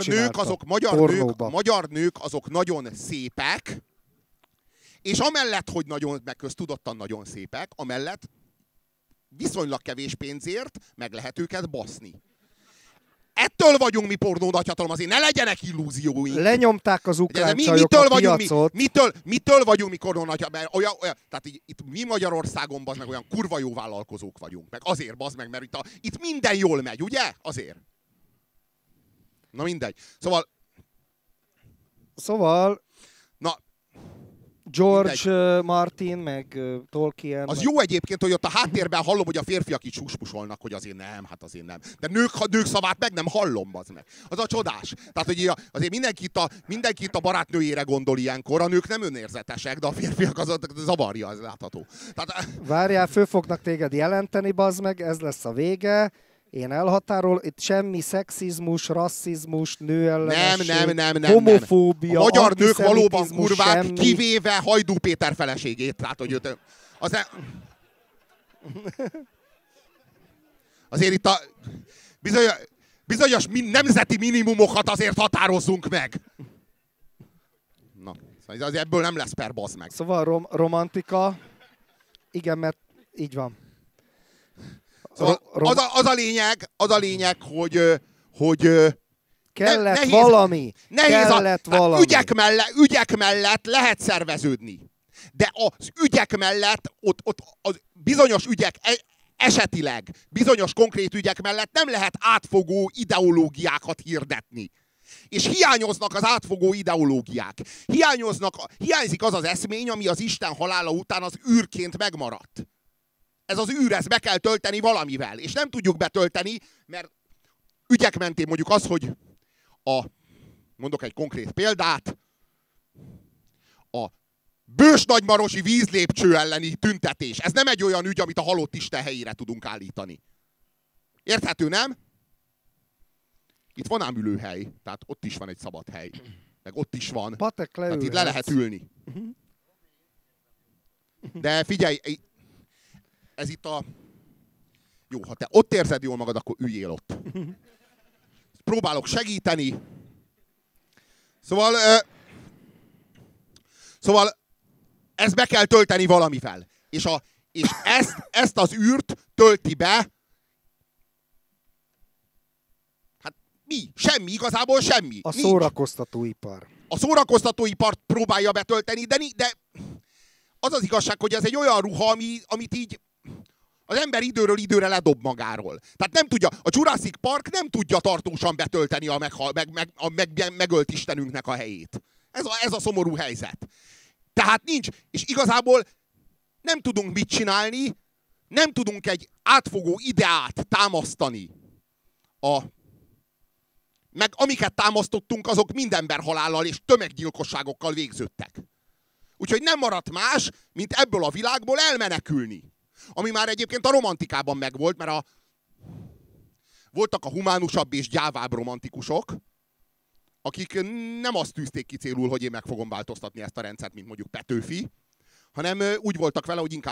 magyar nők azok nagyon szépek, és amellett, hogy meg köztudottan nagyon szépek, amellett viszonylag kevés pénzért meg lehet őket baszni. Ettől vagyunk mi pornó nagyhatalom, azért ne legyenek illúzióink. Lenyomták az ukrán csajok a piacot. Mitől vagyunk mi pornó nagyhatalom? Tehát itt mi Magyarországon meg olyan kurva jó vállalkozók vagyunk. Meg azért bazd meg, mert itt minden jól megy, ugye? Azért. Na mindegy. Szóval... Na, George Martin, meg Tolkien. Az jó egyébként, hogy ott a háttérben hallom, hogy a férfiak itt suspusolnak, hogy azért nem. De nők szavát meg nem hallom, bazd meg. Az a csodás. Tehát, hogy azért mindenki itt a barátnőjére gondol ilyenkor, a nők nem önérzetesek, de a férfiak az zavarja, ez látható. Tehát... Várjál, föl fognak téged jelenteni, bazd meg, ez lesz a vége. Én elhatárol, itt semmi szexizmus, rasszizmus, nőellenesség, nem. homofóbia, a magyar nők valóban kurvák, semmi. kivéve Hajdú Péter feleségét. Tehát, hogy azért itt a bizonyos nemzeti minimumokat azért határozzunk meg. Na, szóval ebből nem lesz per, bazd meg. Szóval romantika, igen, mert így van. Szóval az a lényeg, hogy kellett valami. Ügyek mellett lehet szerveződni. De az ügyek mellett, ott az bizonyos ügyek esetileg, bizonyos konkrét ügyek mellett nem lehet átfogó ideológiákat hirdetni. És hiányoznak az átfogó ideológiák. Hiányzik az az eszmény, ami az Isten halála után az űrként megmaradt. Ez az űr, ezt be kell tölteni valamivel. És nem tudjuk betölteni, mert ügyek mentén mondjuk az, hogy mondok egy konkrét példát, a bős-nagymarosi vízlépcső elleni tüntetés. Ez nem egy olyan ügy, amit a halott Isten helyére tudunk állítani. Érthető, nem? Itt van ám ülőhely, tehát ott is van egy szabad hely. Meg ott is van. Tehát itt le lehet ülni. De figyelj, ez itt a... Jó, ha te ott érzed jól magad, akkor üljél ott. Próbálok segíteni. Szóval ezt be kell tölteni valamivel. És ezt az űrt tölti be. Hát mi? Semmi, igazából semmi. A szórakoztatóipar. A szórakoztatóipart próbálja betölteni, de az az igazság, hogy ez egy olyan ruha, amit így Az ember időről időre ledob magáról. Tehát nem tudja, a Jurassic Park nem tudja tartósan betölteni a megölt istenünknek a helyét. Ez a szomorú helyzet. Tehát nincs, és igazából nem tudunk mit csinálni, nem tudunk egy átfogó ideát támasztani. Meg amiket támasztottunk, azok mind emberhalállal és tömeggyilkosságokkal végződtek. Úgyhogy nem maradt más, mint ebből a világból elmenekülni. Ami már egyébként a romantikában megvolt, mert voltak a humánusabb és gyávább romantikusok, akik nem azt tűzték ki célul, hogy én meg fogom változtatni ezt a rendszert, mint mondjuk Petőfi, hanem úgy voltak vele, hogy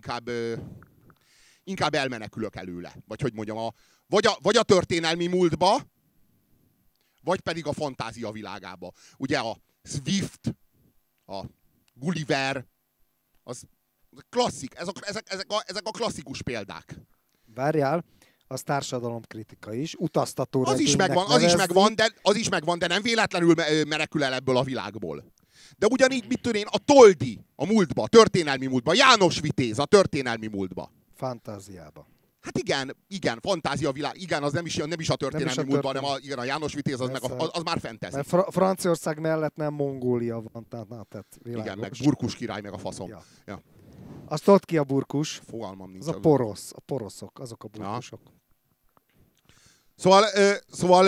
inkább elmenekülök előle. Vagy hogy mondjam, vagy a történelmi múltba, vagy pedig a fantázia világába. Ugye a Swift, a Gulliver, az klasszik, ezek a klasszikus példák. Várjál, az társadalomkritika is, utaztató az is megvan, de nem véletlenül menekül el ebből a világból. De ugyanígy, mit tudom én, a Toldi a múltba, a történelmi múltba, János Vitéz a történelmi múltba. Fantáziába. Hát igen, fantázia világ, igen, az nem is a történelmi múltba, hanem a János Vitéz, az már fantasy. Franciaország mellett nem Mongólia van, tehát világos. Igen, meg Burkus király, meg a faszom. Ja. Azt tudod ki a burkus? Fogalmam nincs. Az a poroszok, azok a burkusok. Ja. Szóval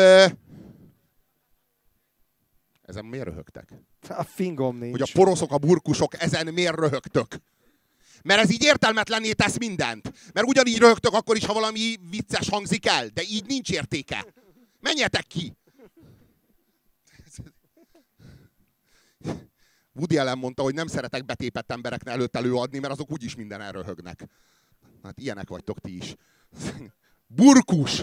ezen miért röhögtek? A fingom nincs. Hogy a poroszok, a burkusok, ezen miért röhögtök? Mert ez így értelmetlenné tesz mindent. Mert ugyanígy röhögtök akkor is, ha valami vicces hangzik el. De így nincs értéke. Menjetek ki! Woody Allen mondta, hogy nem szeretek betépett embereknek előtt előadni, mert azok úgyis minden röhögnek. Hát ilyenek vagytok ti is. Burkus!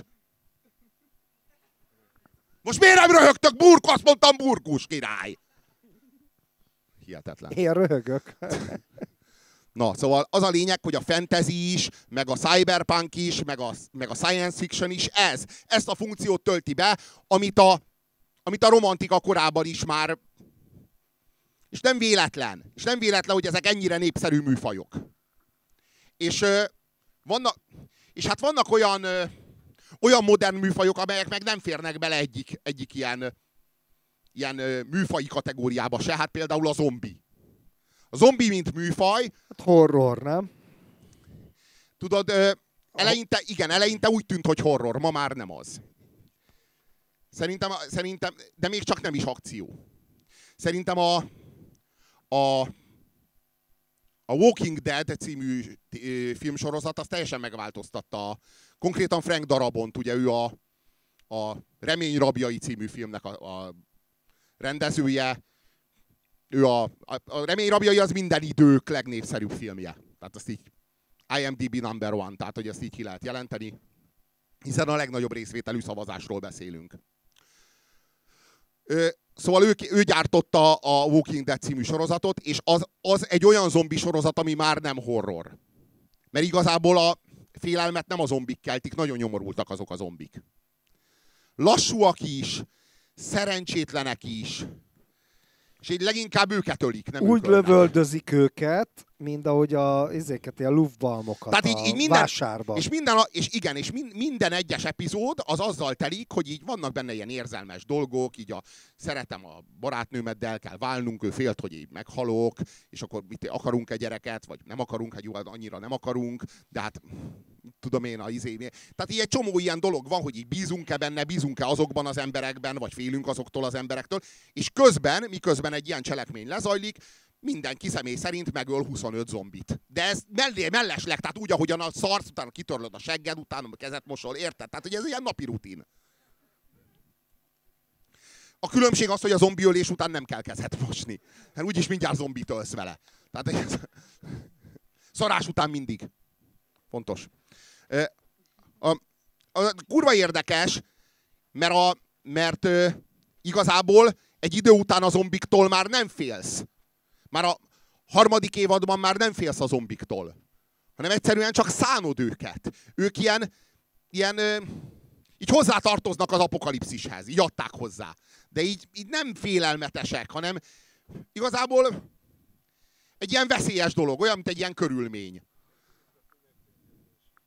Most miért nem röhögtök? Azt mondtam, burkus király! Hihetetlen. Én röhögök. Na, szóval az a lényeg, hogy a fantasy is, meg a cyberpunk is, meg a science fiction is ezt a funkciót tölti be, amit a romantika korában is már. És nem véletlen, hogy ezek ennyire népszerű műfajok. És vannak olyan modern műfajok, amelyek meg nem férnek bele egyik ilyen műfaji kategóriába se, hát például a zombi. A zombi, mint műfaj... Hát horror, nem? Tudod, eleinte úgy tűnt, hogy horror, ma már nem az. Szerintem, de még csak nem is akció. Szerintem a Walking Dead című filmsorozat az teljesen megváltoztatta. Konkrétan Frank Darabont, ugye ő a Remény rabjai című filmnek a rendezője. Ő a Remény rabjai az minden idők legnépszerűbb filmje. Tehát azt így IMDb number one, tehát hogy ezt így ki lehet jelenteni. Hiszen a legnagyobb részvételű szavazásról beszélünk. Szóval ő gyártotta a Walking Dead című sorozatot, és az egy olyan zombi sorozat, ami már nem horror. Mert igazából a félelmet nem a zombik keltik, nagyon nyomorultak azok a zombik. Lassúak is, szerencsétlenek is, és így leginkább őket ölik, nem úgy lövöldözik őket, mint ahogy a lufbalmokat tehát így vásárban. És minden egyes epizód az azzal telik, hogy így vannak benne ilyen érzelmes dolgok, így szeretem a barátnőmet, de el kell válnunk, ő félt, hogy így meghalok, és akkor akarunk egy gyereket, vagy nem akarunk, hát jó, annyira nem akarunk, de hát tudom én tehát így egy csomó ilyen dolog van, hogy így bízunk-e benne, bízunk-e azokban az emberekben, vagy félünk azoktól az emberektől, és miközben egy ilyen cselekmény lezajlik, mindenki személy szerint megöl 25 zombit. De ez mellesleg, tehát úgy, ahogyan a szarsz, utána kitörlöd a segged, utána a kezet mosol, érted? Tehát, hogy ez ilyen napi rutin. A különbség az, hogy a zombiölés után nem kell kezet mosni. Hát úgyis mindjárt zombit ölsz vele. Tehát ez... szarás után mindig. Fontos. Kurva érdekes, mert igazából egy idő után a zombiktól már nem félsz. Már a harmadik évadban már nem félsz a zombiktól, hanem egyszerűen csak szánod őket. Ők így hozzátartoznak az apokalipszishez, így adták hozzá. De így nem félelmetesek, hanem igazából egy ilyen veszélyes dolog, olyan, mint egy ilyen körülmény.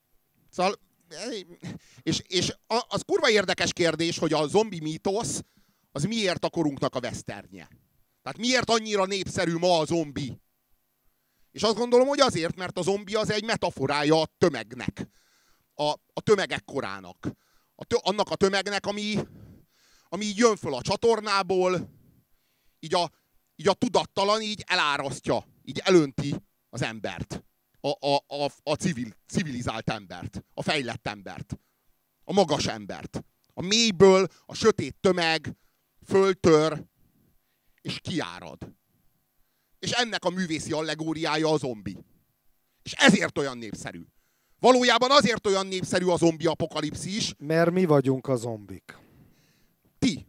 Szóval, és az kurva érdekes kérdés, hogy a zombi mítosz az miért a korunknak a veszternye. Tehát miért annyira népszerű ma a zombi? És azt gondolom, hogy azért, mert a zombi az egy metaforája a tömegnek. A tömegek korának. Annak a tömegnek, ami így jön föl a csatornából, így a tudattalan így elárasztja, így elönti az embert. A civilizált embert, a fejlett embert, a magas embert. A mélyből a sötét tömeg föltör, és kiárad. És ennek a művészi allegóriája a zombi. És ezért olyan népszerű. Valójában azért olyan népszerű a zombi apokalipszis. Mert mi vagyunk a zombik. Ti.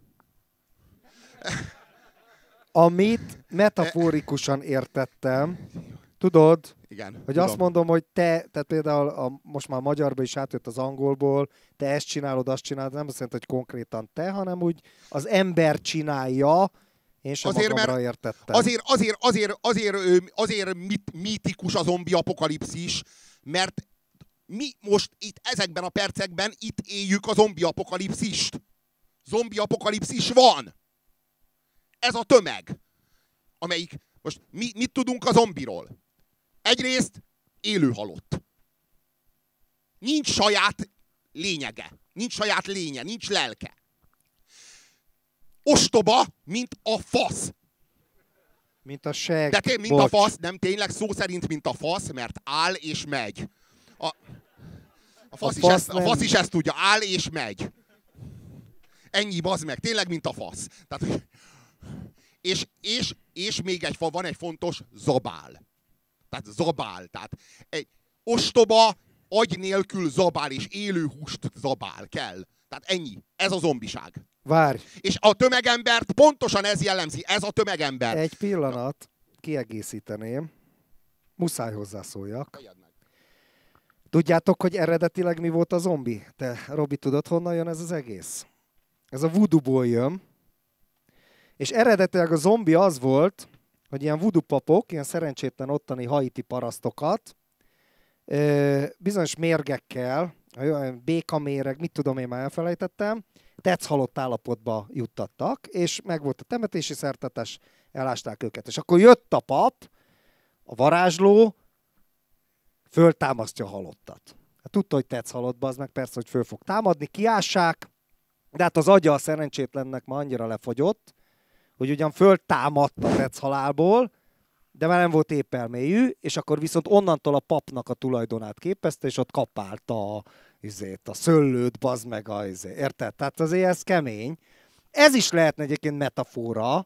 Amit metaforikusan értettem, tudod, igen, hogy tudom. azt mondom, hogy tehát például most már magyarba is átjött az angolból, te ezt csinálod, azt csinálod, nem azt jelenti, hogy konkrétan te, hanem úgy az ember csinálja, én sem azért, magamra értettem. Azért mítikus a zombi apokalipszis, mert mi most itt ezekben a percekben itt éljük a zombi apokalipszist. Zombi apokalipszis van. Ez a tömeg, amelyik, most mit tudunk a zombiról? Egyrészt élő halott. Nincs saját lényege. Nincs saját lénye, nincs lelke. Ostoba, mint a fasz. Mint a seg. De mint a fasz, nem tényleg szó szerint, mint a fasz, mert áll és megy. A fasz is ezt tudja, áll és megy. Ennyi, bazd meg, tényleg, mint a fasz. Tehát, és még van egy fontos, zabál. Tehát zabál. Tehát egy ostoba, agy nélkül zabál, és élő húst zabál kell. Tehát ennyi. Ez a zombiság. Várj. És a tömegembert pontosan ez jellemzi. Ez a tömegember. Egy pillanat, kiegészíteném. Muszáj hozzászóljak. Tudjátok, hogy eredetileg mi volt a zombi? Te, Robi, tudod, honnan jön ez az egész? Ez a voodoo-ból jön. És eredetileg a zombi az volt, hogy ilyen voodoo papok, ilyen szerencsétlen ottani haiti parasztokat bizonyos mérgekkel, békaméreg, mit tudom, én már elfelejtettem, tetszhalott állapotba juttattak, és meg volt a temetési szertartás, elásták őket. És akkor jött a pap, a varázsló, föltámasztja a halottat. Hát tudta, hogy tetsz halottba, az meg persze, hogy föl fog támadni, kiássák, de hát az agya a szerencsétlennek ma annyira lefogyott, hogy ugyan föltámadt a tetsz halálból, de már nem volt épp elmélyű, és akkor viszont onnantól a papnak a tulajdonát képezte, és ott kapálta a szöllőt, bazd meg érted? Tehát azért ez kemény. Ez is lehetne egyébként metafora.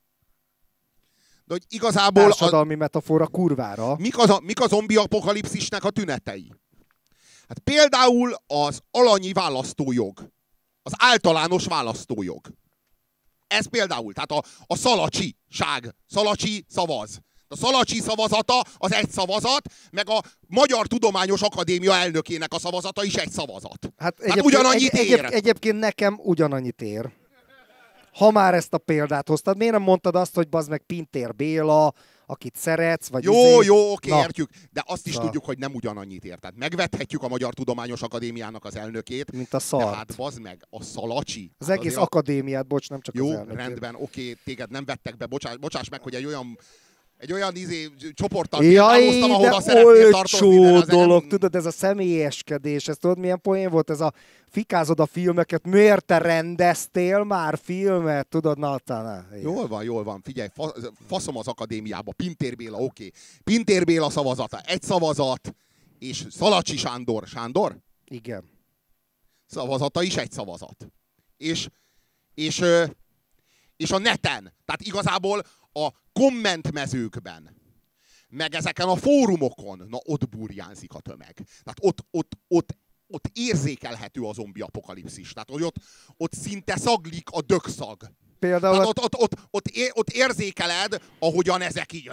De hogy igazából társadalmi metafora kurvára. Mik a zombi apokalipszisnek a tünetei? Hát például az alanyi választójog. Az általános választójog. Ez például, tehát a szalacsiság. Szalacsi szavaz. A szalacsi szavazata az egy szavazat, meg a Magyar Tudományos Akadémia elnökének a szavazata is egy szavazat. Hát ugyanannyit ér. Egyébként nekem ugyanannyit ér. Ha már ezt a példát hoztad, miért nem mondtad azt, hogy bazd meg Pintér Béla, akit szeretsz, vagy Jó, oké, értjük, de azt is tudjuk, hogy nem ugyanannyit ér. Tehát megvethetjük a Magyar Tudományos Akadémiának az elnökét, mint a szart. De hát bazd meg, a szalacsi. Az egész akadémiát, bocs, nem csak jó, az elnökét. Jó, rendben, oké, téged nem vettek be, bocsáss meg, hogy egy olyan csoporttal hoztam, ahova szeretnél tartozni. Olcsó dolog, tudod, ez a személyeskedés, ez tudod, milyen poén volt ez a fikázod a filmeket, miért te rendeztél már filmet, tudod, Jól van, figyelj, faszom az akadémiába, Pintér Béla, oké. Pintér Béla szavazata, egy szavazat, és Szalacsi Sándor? Igen. Szavazata is egy szavazat. És a neten, tehát igazából a kommentmezőkben, meg ezeken a fórumokon, na ott burjánzik a tömeg. Tehát ott érzékelhető a zombi apokalipszis. Tehát hogy ott szinte szaglik a dögszag. Például ott érzékeled, ahogyan ezek így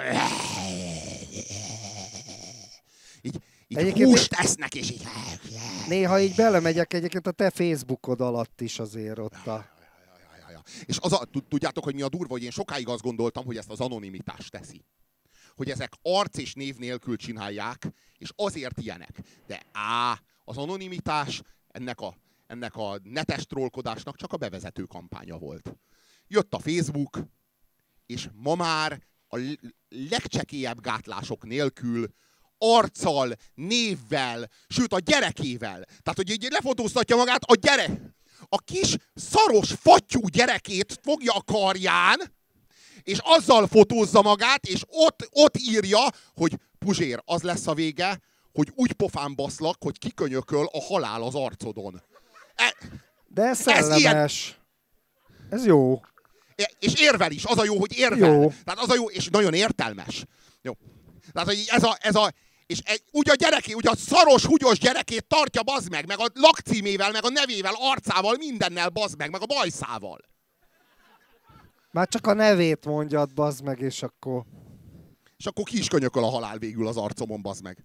húst esznek, és így... Néha így belemegyek egyébként a te Facebookod alatt is azért ott a... És tudjátok, hogy mi a durva, hogy én sokáig azt gondoltam, hogy ezt az anonimitást teszi. Hogy ezek arc és név nélkül csinálják, és azért ilyenek. De Az anonimitás ennek a netes trollkodásnak csak a bevezető kampánya volt. Jött a Facebook, és ma már a legcsekélyebb gátlások nélkül arccal, névvel, sőt a gyerekével. Tehát, hogy így lefotóztatja magát a kis szaros fattyú gyerekét fogja a karján, és azzal fotózza magát, és ott írja, hogy Puzsér, az lesz a vége, hogy úgy pofán baszlak, hogy kikönyököl a halál az arcodon. De ez szellemes. Ez jó. És érvel is. Az a jó, hogy érvel. Jó. Tehát az a jó, és nagyon értelmes. Jó. Tehát, hogy úgy a gyereké, úgy a szaros, húgyos gyerekét tartja, bazd meg a lakcímével, meg a nevével, arcával, mindennel, bazd meg a bajszával. Már csak a nevét mondjad, bazd meg, és akkor... És akkor ki is könyököl a halál végül az arcomon, bazd meg.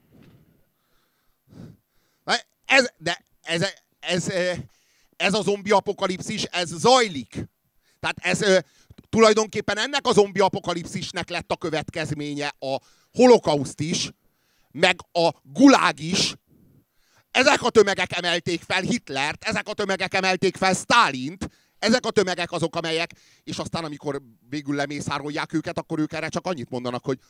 Ez a zombi apokalipszis, ez zajlik. Tehát ez tulajdonképpen ennek a zombi apokalipszisnek lett a következménye a holokauszt is, meg a gulág is. Ezek a tömegek emelték fel Hitlert, ezek a tömegek emelték fel Sztálint, ezek a tömegek azok, amelyek, és aztán amikor végül lemészárolják őket, akkor ők erre csak annyit mondanak, hogy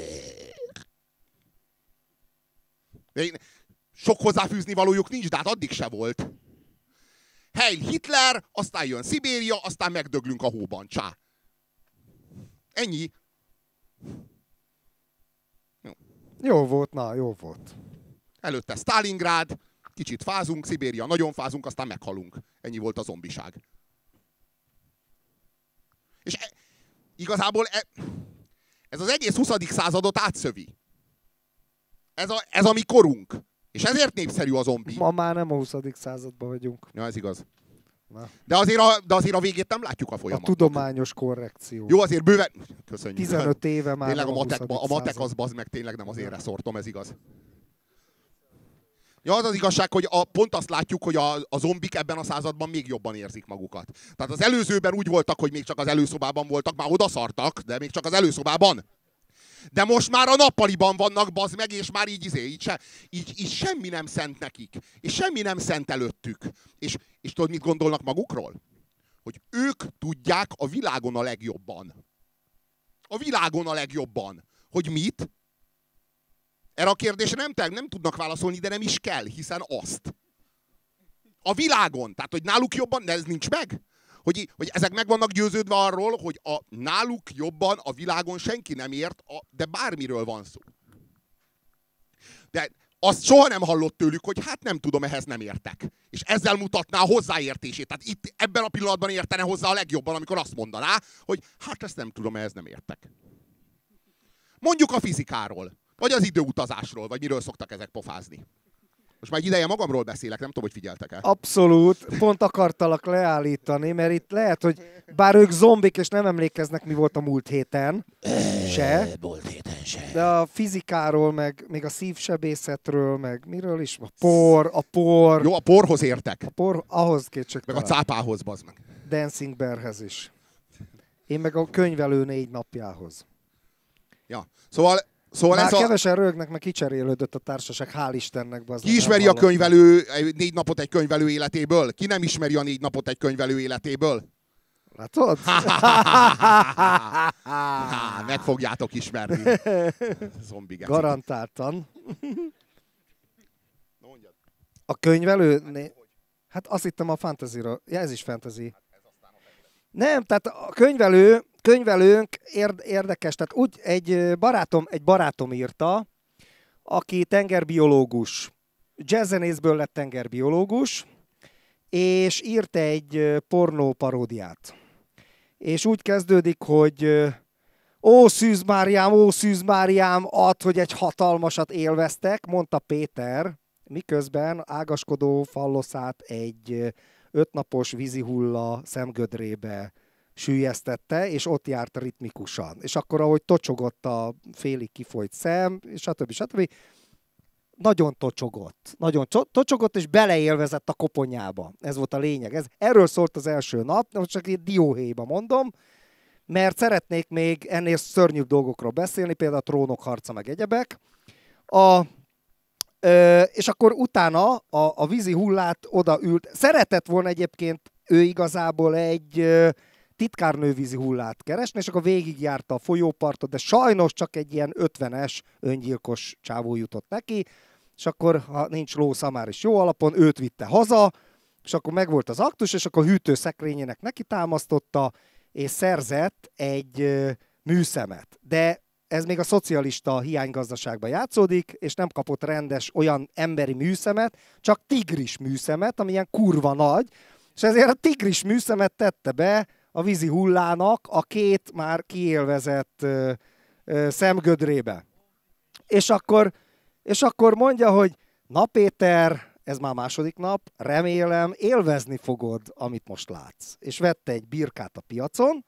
sok hozzáfűzni valójuk nincs, de hát addig se volt. Heil Hitler, aztán jön Szibéria, aztán megdöglünk a hóban. Csá. Ennyi. Jó volt, na, jó volt. Előtte Sztálingrád, kicsit fázunk, Szibéria, nagyon fázunk, aztán meghalunk. Ennyi volt a zombiság. És igazából ez az egész 20. századot átszövi. Ez a mi korunk. És ezért népszerű a zombi. Ma már nem a 20. században vagyunk. Ja, ez igaz. Na. De azért a végét nem látjuk a folyamatnak. A tudományos korrekció. Jó, azért bőven... Köszönjük. 15 éve már tényleg nem a matek az bazd meg, tényleg nem az én reszortom, ez igaz. Ja, az igazság, hogy pont azt látjuk, hogy a zombik ebben a században még jobban érzik magukat. Tehát az előzőben úgy voltak, hogy még csak az előszobában voltak, már odaszartak, de még csak az előszobában. De most már a nappaliban vannak, bazd meg, és már így semmi nem szent nekik. És semmi nem szent előttük. És tudod, mit gondolnak magukról? Hogy ők tudják a világon a legjobban. A világon a legjobban. Hogy mit? Erre a kérdésre nem tudnak válaszolni, de nem is kell, hiszen azt. A világon. Tehát, hogy náluk jobban, de ez nincs meg. Hogy ezek meg vannak győződve arról, hogy náluk jobban a világon senki nem ért, de bármiről van szó. De azt soha nem hallott tőlük, hogy hát nem tudom, ehhez nem értek. És ezzel mutatná a hozzáértését. Tehát itt ebben a pillanatban értene hozzá a legjobban, amikor azt mondaná, hogy hát ezt nem tudom, ehhez nem értek. Mondjuk a fizikáról, vagy az időutazásról, vagy miről szoktak ezek pofázni. Most már egy ideje magamról beszélek, nem tudom, hogy figyeltek-e. Abszolút, pont akartalak leállítani, mert itt lehet, hogy bár ők zombik, és nem emlékeznek, mi volt a múlt héten, se. Múlt héten se. De a fizikáról, meg még a szívsebészetről, meg miről is? A por. Jó, a porhoz értek. A por, ahhoz kétségtelen. Meg a cápához, bazd meg. Dancing Bearhez is. Én meg a könyvelő 4 napjához. Ja, szóval már kevesen rögnek, meg kicserélődött a társaság, hál' Istennek. Ki ismeri a könyvelő 4 napot egy könyvelő életéből? Ki nem ismeri a 4 napot egy könyvelő életéből? Látod? Meg fogjátok ismerni. Garantáltan. A könyvelő... Hát azt hittem a fantasyra. Ja, ez is fantasy. Nem, tehát a könyvelőnk érdekes, tehát úgy egy barátom írta, aki tengerbiológus, jazzzenészből lett tengerbiológus, és írt egy pornó paródiát. És úgy kezdődik, hogy ó, Szűz Máriám, add, hogy egy hatalmasat élveztek, mondta Péter, miközben ágaskodó falloszát egy 5 napos vízihulla szemgödrébe süllyesztette, és ott járt ritmikusan. És akkor, ahogy tocsogott a félig kifolyt szem, stb. Nagyon tocsogott, és beleélvezett a koponyába. Ez volt a lényeg. Erről szólt az első nap, most csak egy dióhéjba mondom, mert szeretnék még ennél szörnyűbb dolgokról beszélni, például a Trónok harca meg egyebek. És akkor utána a vízi hullát odaült. Szeretett volna egyébként ő igazából egy titkárnő vízi hullát keresni, és akkor végigjárta a folyópartot, de sajnos csak egy ilyen 50-es öngyilkos csávó jutott neki, és akkor, ha nincs ló, szamár is jó alapon, őt vitte haza, és akkor megvolt az aktus, és akkor a hűtőszekrényének neki támasztotta, és szerzett egy műszemet. De ez még a szocialista hiánygazdaságban játszódik, és nem kapott rendes olyan emberi műszemet, csak tigris műszemet, ami ilyen kurva nagy, és ezért a tigris műszemet tette be a vízi hullának a két már kiélvezett szemgödrébe. És akkor mondja, hogy na Péter, ez már második nap, remélem élvezni fogod, amit most látsz. És vette egy birkát a piacon,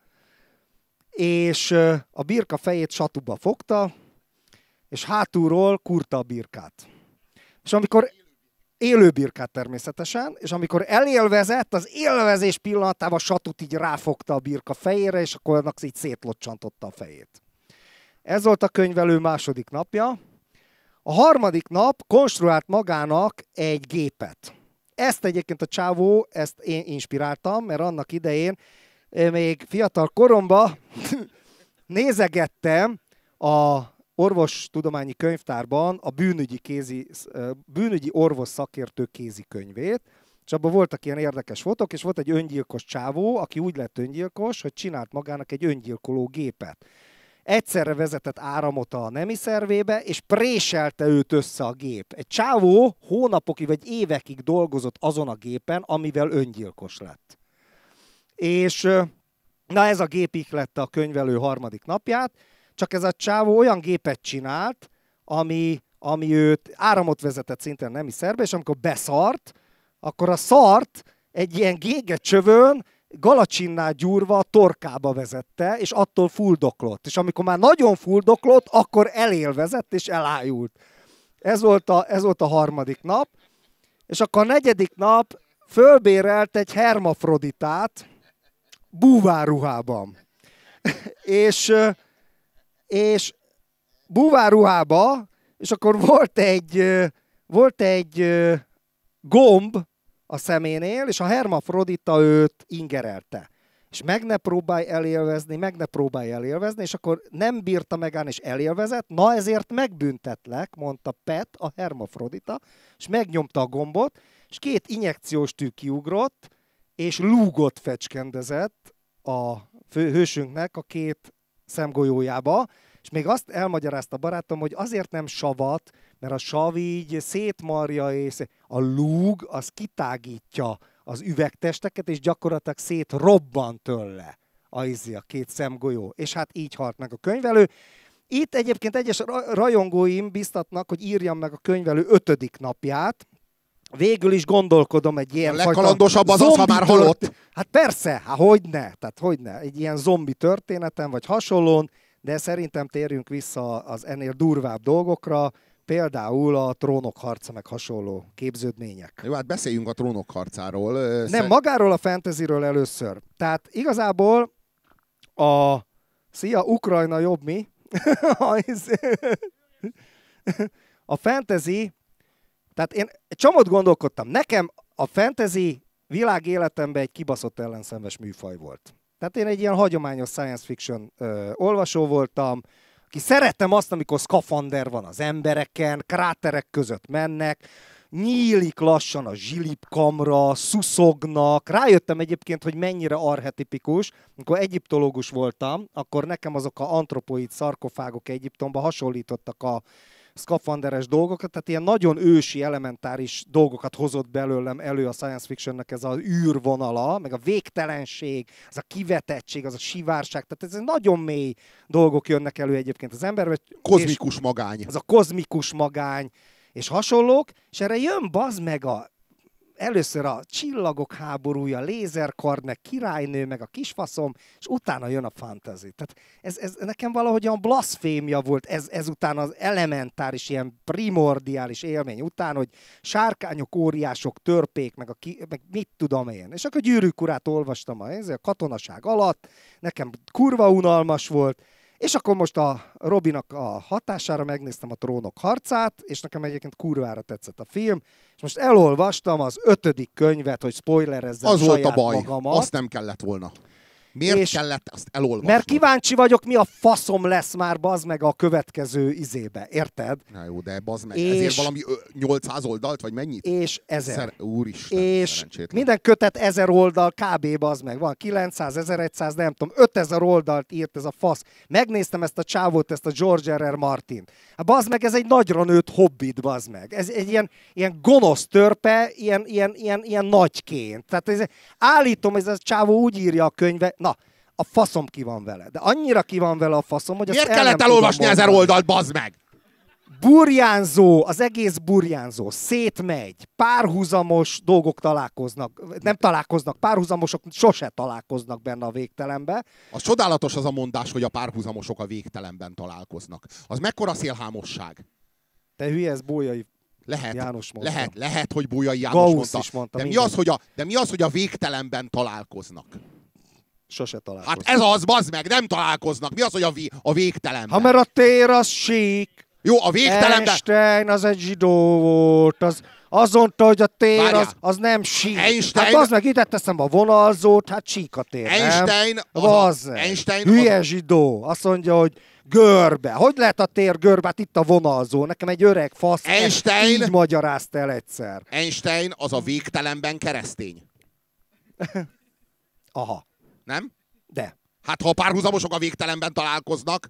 és a birka fejét satuba fogta, és hátulról kurta a birkát. És amikor élő birkát természetesen, és amikor elélvezett, az élvezés pillanatában satut így ráfogta a birka fejére, és akkor annak így szétlocsantotta a fejét. Ez volt a könyvelő második napja. A harmadik nap konstruált magának egy gépet. Ezt egyébként a csávó, ezt én inspiráltam, mert annak idején még fiatal koromban nézegettem a orvostudományi könyvtárban a bűnügyi orvos szakértő kézikönyvét, és abban voltak ilyen érdekes fotók, és volt egy öngyilkos csávó, aki úgy lett öngyilkos, hogy csinált magának egy öngyilkoló gépet. Egyszerre vezetett áramot a nemi szervébe, és préselte őt össze a gép. Egy csávó hónapokig vagy évekig dolgozott azon a gépen, amivel öngyilkos lett. És na ez a gép ihlette a könyvelő harmadik napját, csak ez a csávó olyan gépet csinált, ami őt áramot vezetett szintén nemi szerbe, és amikor beszart, akkor a szart egy ilyen gégecsövön galacsinnál gyúrva a torkába vezette, és attól fuldoklott. És amikor már nagyon fuldoklott, akkor elélvezett és elájult. Ez volt a harmadik nap. És akkor a negyedik nap fölbérelt egy hermafroditát búvárruhában. és búvárruhába, és akkor volt egy gomb a szeménél, és a hermafrodita őt ingerelte. És meg ne próbálj elélvezni, és akkor nem bírta megállni, és elélvezett, na ezért megbüntetlek, mondta Pet, a hermafrodita, és megnyomta a gombot, és 2 injekciós tű kiugrott, és lúgot fecskendezett a hősünknek a 2 szemgolyójába, és még azt elmagyarázta barátom, hogy azért nem savat, mert a sav így szétmarja, és a lúg az kitágítja az üvegtesteket, és gyakorlatilag szétrobban tőle a 2 szemgolyó. És hát így halt meg a könyvelő. Itt egyébként egyes rajongóim biztatnak, hogy írjam meg a könyvelő 5. napját. Végül is gondolkodom egy ilyen fajta... A legkalandosabb az, ha már halott. Hát persze, hogyne. Egy ilyen zombi történetem, vagy hasonlón, de szerintem térjünk vissza az ennél durvább dolgokra, például a Trónok harca, meg hasonló képződmények. Jó, hát beszéljünk a Trónok harcáról. Magáról a fantasyről először. Tehát igazából Szia, Ukrajna jobb mi? A fantasy, tehát én egy csomót gondolkodtam. Nekem a fantasy világ életemben egy kibaszott ellenszenves műfaj volt. Tehát én egy ilyen hagyományos science fiction olvasó voltam, aki szerettem azt, amikor szkafander van az embereken, kráterek között mennek, nyílik lassan a zsilipkamra, szuszognak. Rájöttem egyébként, hogy mennyire archetipikus. Amikor egyiptológus voltam, akkor nekem azok a antropoid szarkofágok Egyiptomban hasonlítottak a szkafanderes dolgokat, tehát ilyen nagyon ősi, elementáris dolgokat hozott belőlem elő a science fictionnek ez az űrvonala, meg a végtelenség, az a kivetettség, az a sivárság, tehát ez nagyon mély dolgok jönnek elő egyébként az emberben. Kozmikus magány. Az a kozmikus magány, és hasonlók, és erre jön bazd meg először a csillagok háborúja, lézerkard, meg királynő, meg a kisfaszom, és utána jön a fantasy. Tehát ez nekem valahogy olyan blaszfémia volt ezután az elementáris, ilyen primordiális élmény után, hogy sárkányok, óriások, törpék, meg mit tudom én. És akkor Gyűrűk urát olvastam a katonaság alatt, nekem kurva unalmas volt, És akkor most a Robinak a hatására megnéztem a Trónok harcát, és nekem egyébként kurvára tetszett a film, és most elolvastam az 5. könyvet, hogy spoilerezzem Az volt a saját baj, magamat. azt nem kellett volna. Miért kellett azt elolvasnod? Mert kíváncsi vagyok, mi a faszom lesz már, bazd meg, a következő izébe, érted? Na jó, de bazd meg, ezért valami 800 oldalt, vagy mennyit? És 1000. Úristen, és minden kötet 1000 oldal, kb. Bazd meg, van 900, 1100, nem tudom, 5000 oldalt írt ez a fasz. Megnéztem ezt a csávót, ezt a George R.R. Martin. Hát bazd meg, ez egy nagyra nőtt hobbit, bazd meg. Ez egy ilyen gonosz törpe, ilyen nagyként. Tehát állítom, ez a csávó úgy írja a könyve, na, a faszom ki van vele. De annyira ki van vele a faszom, hogy miért kellett elolvasni 1000 oldalt, bazd meg? Burjánzó, az egész burjánzó, szétmegy, párhuzamos dolgok találkoznak, nem találkoznak, párhuzamosok sose találkoznak benne a végtelenbe. Az csodálatos az a mondás, hogy a párhuzamosok a végtelenben találkoznak. Az mekkora szélhámosság? Te hülye, ez Bolyai János mondta. Lehet, hogy Bolyai János Gauss mondta. De mi az, hogy a végtelenben találkoznak? Sose találkoznak. Hát ez az, bazd meg, nem találkoznak. Mi az, hogy a végtelenben? Ha mert a tér az sík. Jó, a végtelenben... Einstein az egy zsidó volt, az mondta, hogy a tér az nem sík. Einstein... Hát az meg ide teszem a vonalzót, hát sík a tér, Einstein, nem? Hülye zsidó. Azt mondja, hogy görbe. Hogy lehet a tér görbe? Hát itt a vonalzó. Nekem egy öreg fasz így magyarázta el egyszer. Einstein az a végtelenben keresztény. Aha. Nem? De. Hát ha a párhuzamosok a végtelenben találkoznak.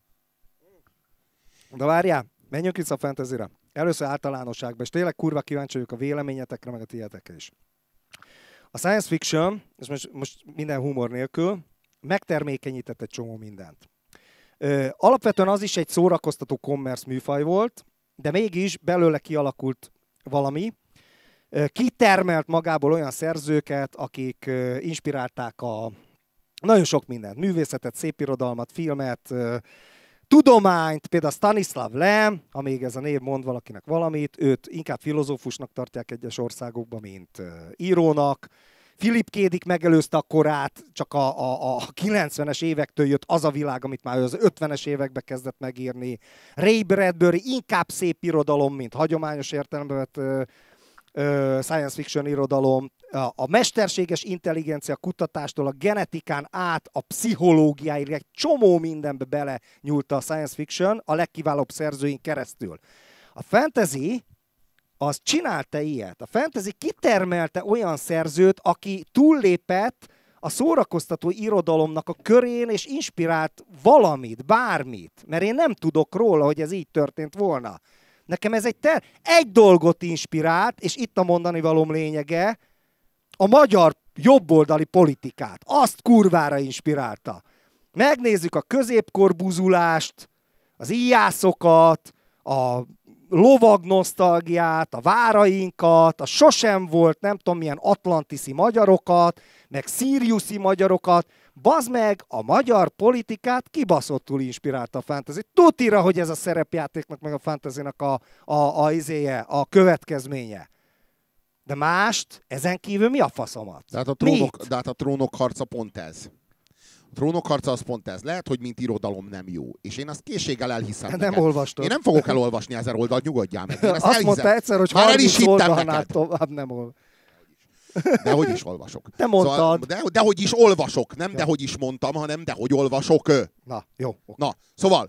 De várjál, menjünk vissza a fantasyre. Először általánosságban, és tényleg kurva kíváncsi vagyok a véleményetekre, meg a tietekre is. A science fiction, és most minden humor nélkül, megtermékenyített egy csomó mindent. Alapvetően az is egy szórakoztató commerce műfaj volt, de mégis belőle kialakult valami. Kitermelt magából olyan szerzőket, akik inspirálták nagyon sok mindent. Művészetet, szépirodalmat, filmet, tudományt, például Stanislav Lem, amíg ez a név mond valakinek valamit, őt inkább filozófusnak tartják egyes országokban, mint írónak. Philip K. Dick megelőzte a korát, csak a 90-es évektől jött az a világ, amit már az 50-es években kezdett megírni. Ray Bradbury inkább szép irodalom, mint hagyományos értelemben vett science fiction irodalom. A mesterséges intelligencia kutatástól a genetikán át a pszichológiáig egy csomó mindenbe bele nyúlt a science fiction a legkiválóbb szerzőink keresztül. A fantasy az csinálta ilyet. A fantasy kitermelte olyan szerzőt, aki túllépett a szórakoztató irodalomnak a körén, és inspirált valamit, bármit. Mert én nem tudok róla, hogy ez így történt volna. Nekem ez egy dolgot inspirált, és itt a mondani valóm lényege, a magyar jobboldali politikát. Azt kurvára inspirálta. Megnézzük a középkorbuzulást, az íjászokat, a lovag nosztalgiát, a várainkat, a sosem volt nem tudom milyen atlantiszi magyarokat, meg szíriuszi magyarokat. Bazd meg, a magyar politikát kibaszottul inspirálta a fantasy. Tutira, hogy ez a szerepjátéknak meg a fantasynak a következménye. De mást, ezen kívül mi a faszomat? De hát a trónok harca pont ez. A trónok harca az pont ez. Lehet, hogy mint irodalom nem jó. És én azt készséggel elhiszem nem neked. olvastad. Én nem fogok elolvasni 1000 oldalt, nyugodjál meg. Én ezt azt elhiszem. mondta egyszer, hogy 30 oldalnál tovább nem olvasok. Dehogy is olvasok. Te mondtad. Szóval, dehogy is olvasok. Nem dehogy is mondtam, hanem dehogy olvasok. Na, jó. Na, szóval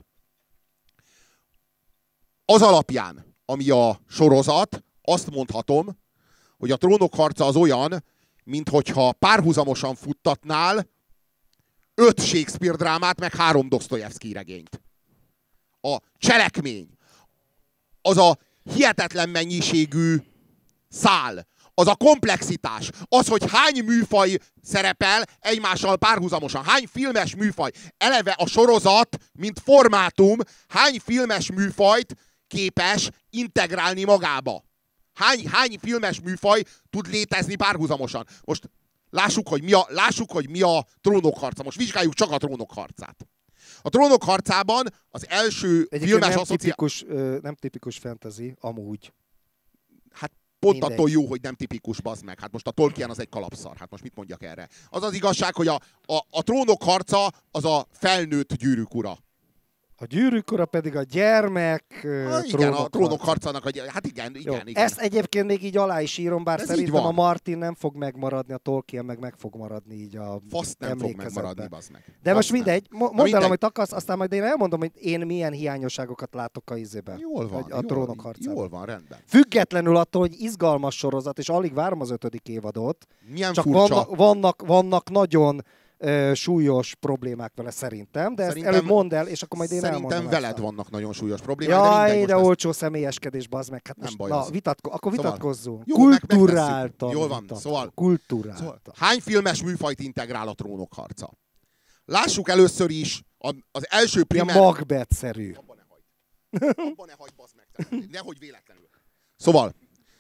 az alapján, ami a sorozat, azt mondhatom, hogy a trónok harca az olyan, minthogyha párhuzamosan futtatnál 5 Shakespeare drámát, meg 3 Dostoyevsky regényt. A cselekmény, az a hihetetlen mennyiségű szál, az a komplexitás, az, hogy hány műfaj szerepel egymással párhuzamosan, hány filmes műfaj, eleve a sorozat, mint formátum, hány filmes műfajt képes integrálni magába. Hány filmes műfaj tud létezni párhuzamosan. Most lássuk, hogy mi a trónok harca. Most vizsgáljuk csak a trónok harcát. A trónok harcában az első filmes nem tipikus fantasy, amúgy. Hát pont attól jó, hogy nem tipikus, bazd meg. Hát most a Tolkien az egy kalapszar. Hát most mit mondjak erre? Az az igazság, hogy a trónok harca az a felnőtt Gyűrűk ura. A Gyűrűk ura pedig a gyermek Igen, a Trónok harcának, hát igen. Ezt egyébként még így alá is írom, bár ez szerintem a Martin nem fog megmaradni, a Tolkien meg fog maradni így a Fasz nem fog megmaradni, bazd meg. De most mindegy, mondd el, amit akarsz, aztán majd én elmondom, hogy én milyen hiányosságokat látok a izében. Jól van, a Trónok harcában. Jól van, rendben. Függetlenül attól, hogy izgalmas sorozat, és alig várom az 5. évadot. Milyen csak furcsa. vannak nagyon súlyos problémák vele szerintem, de ezt előbb mondd el, és akkor majd én elmondom. Szerintem veled vannak nagyon súlyos problémák. Jaj, de olcsó személyeskedés, bazd meg. Hát nem most, baj na, az. akkor vitatkozzunk. Jó, Kulturáltan. Jól van, szóval. Kulturáltan. Hány filmes műfajt integrál a Trónok harca? Lássuk először is az első primer... Ilyen Macbeth-szerű. Abba ne hagyd, bazd meg. Nehogy véletlenül. Szóval,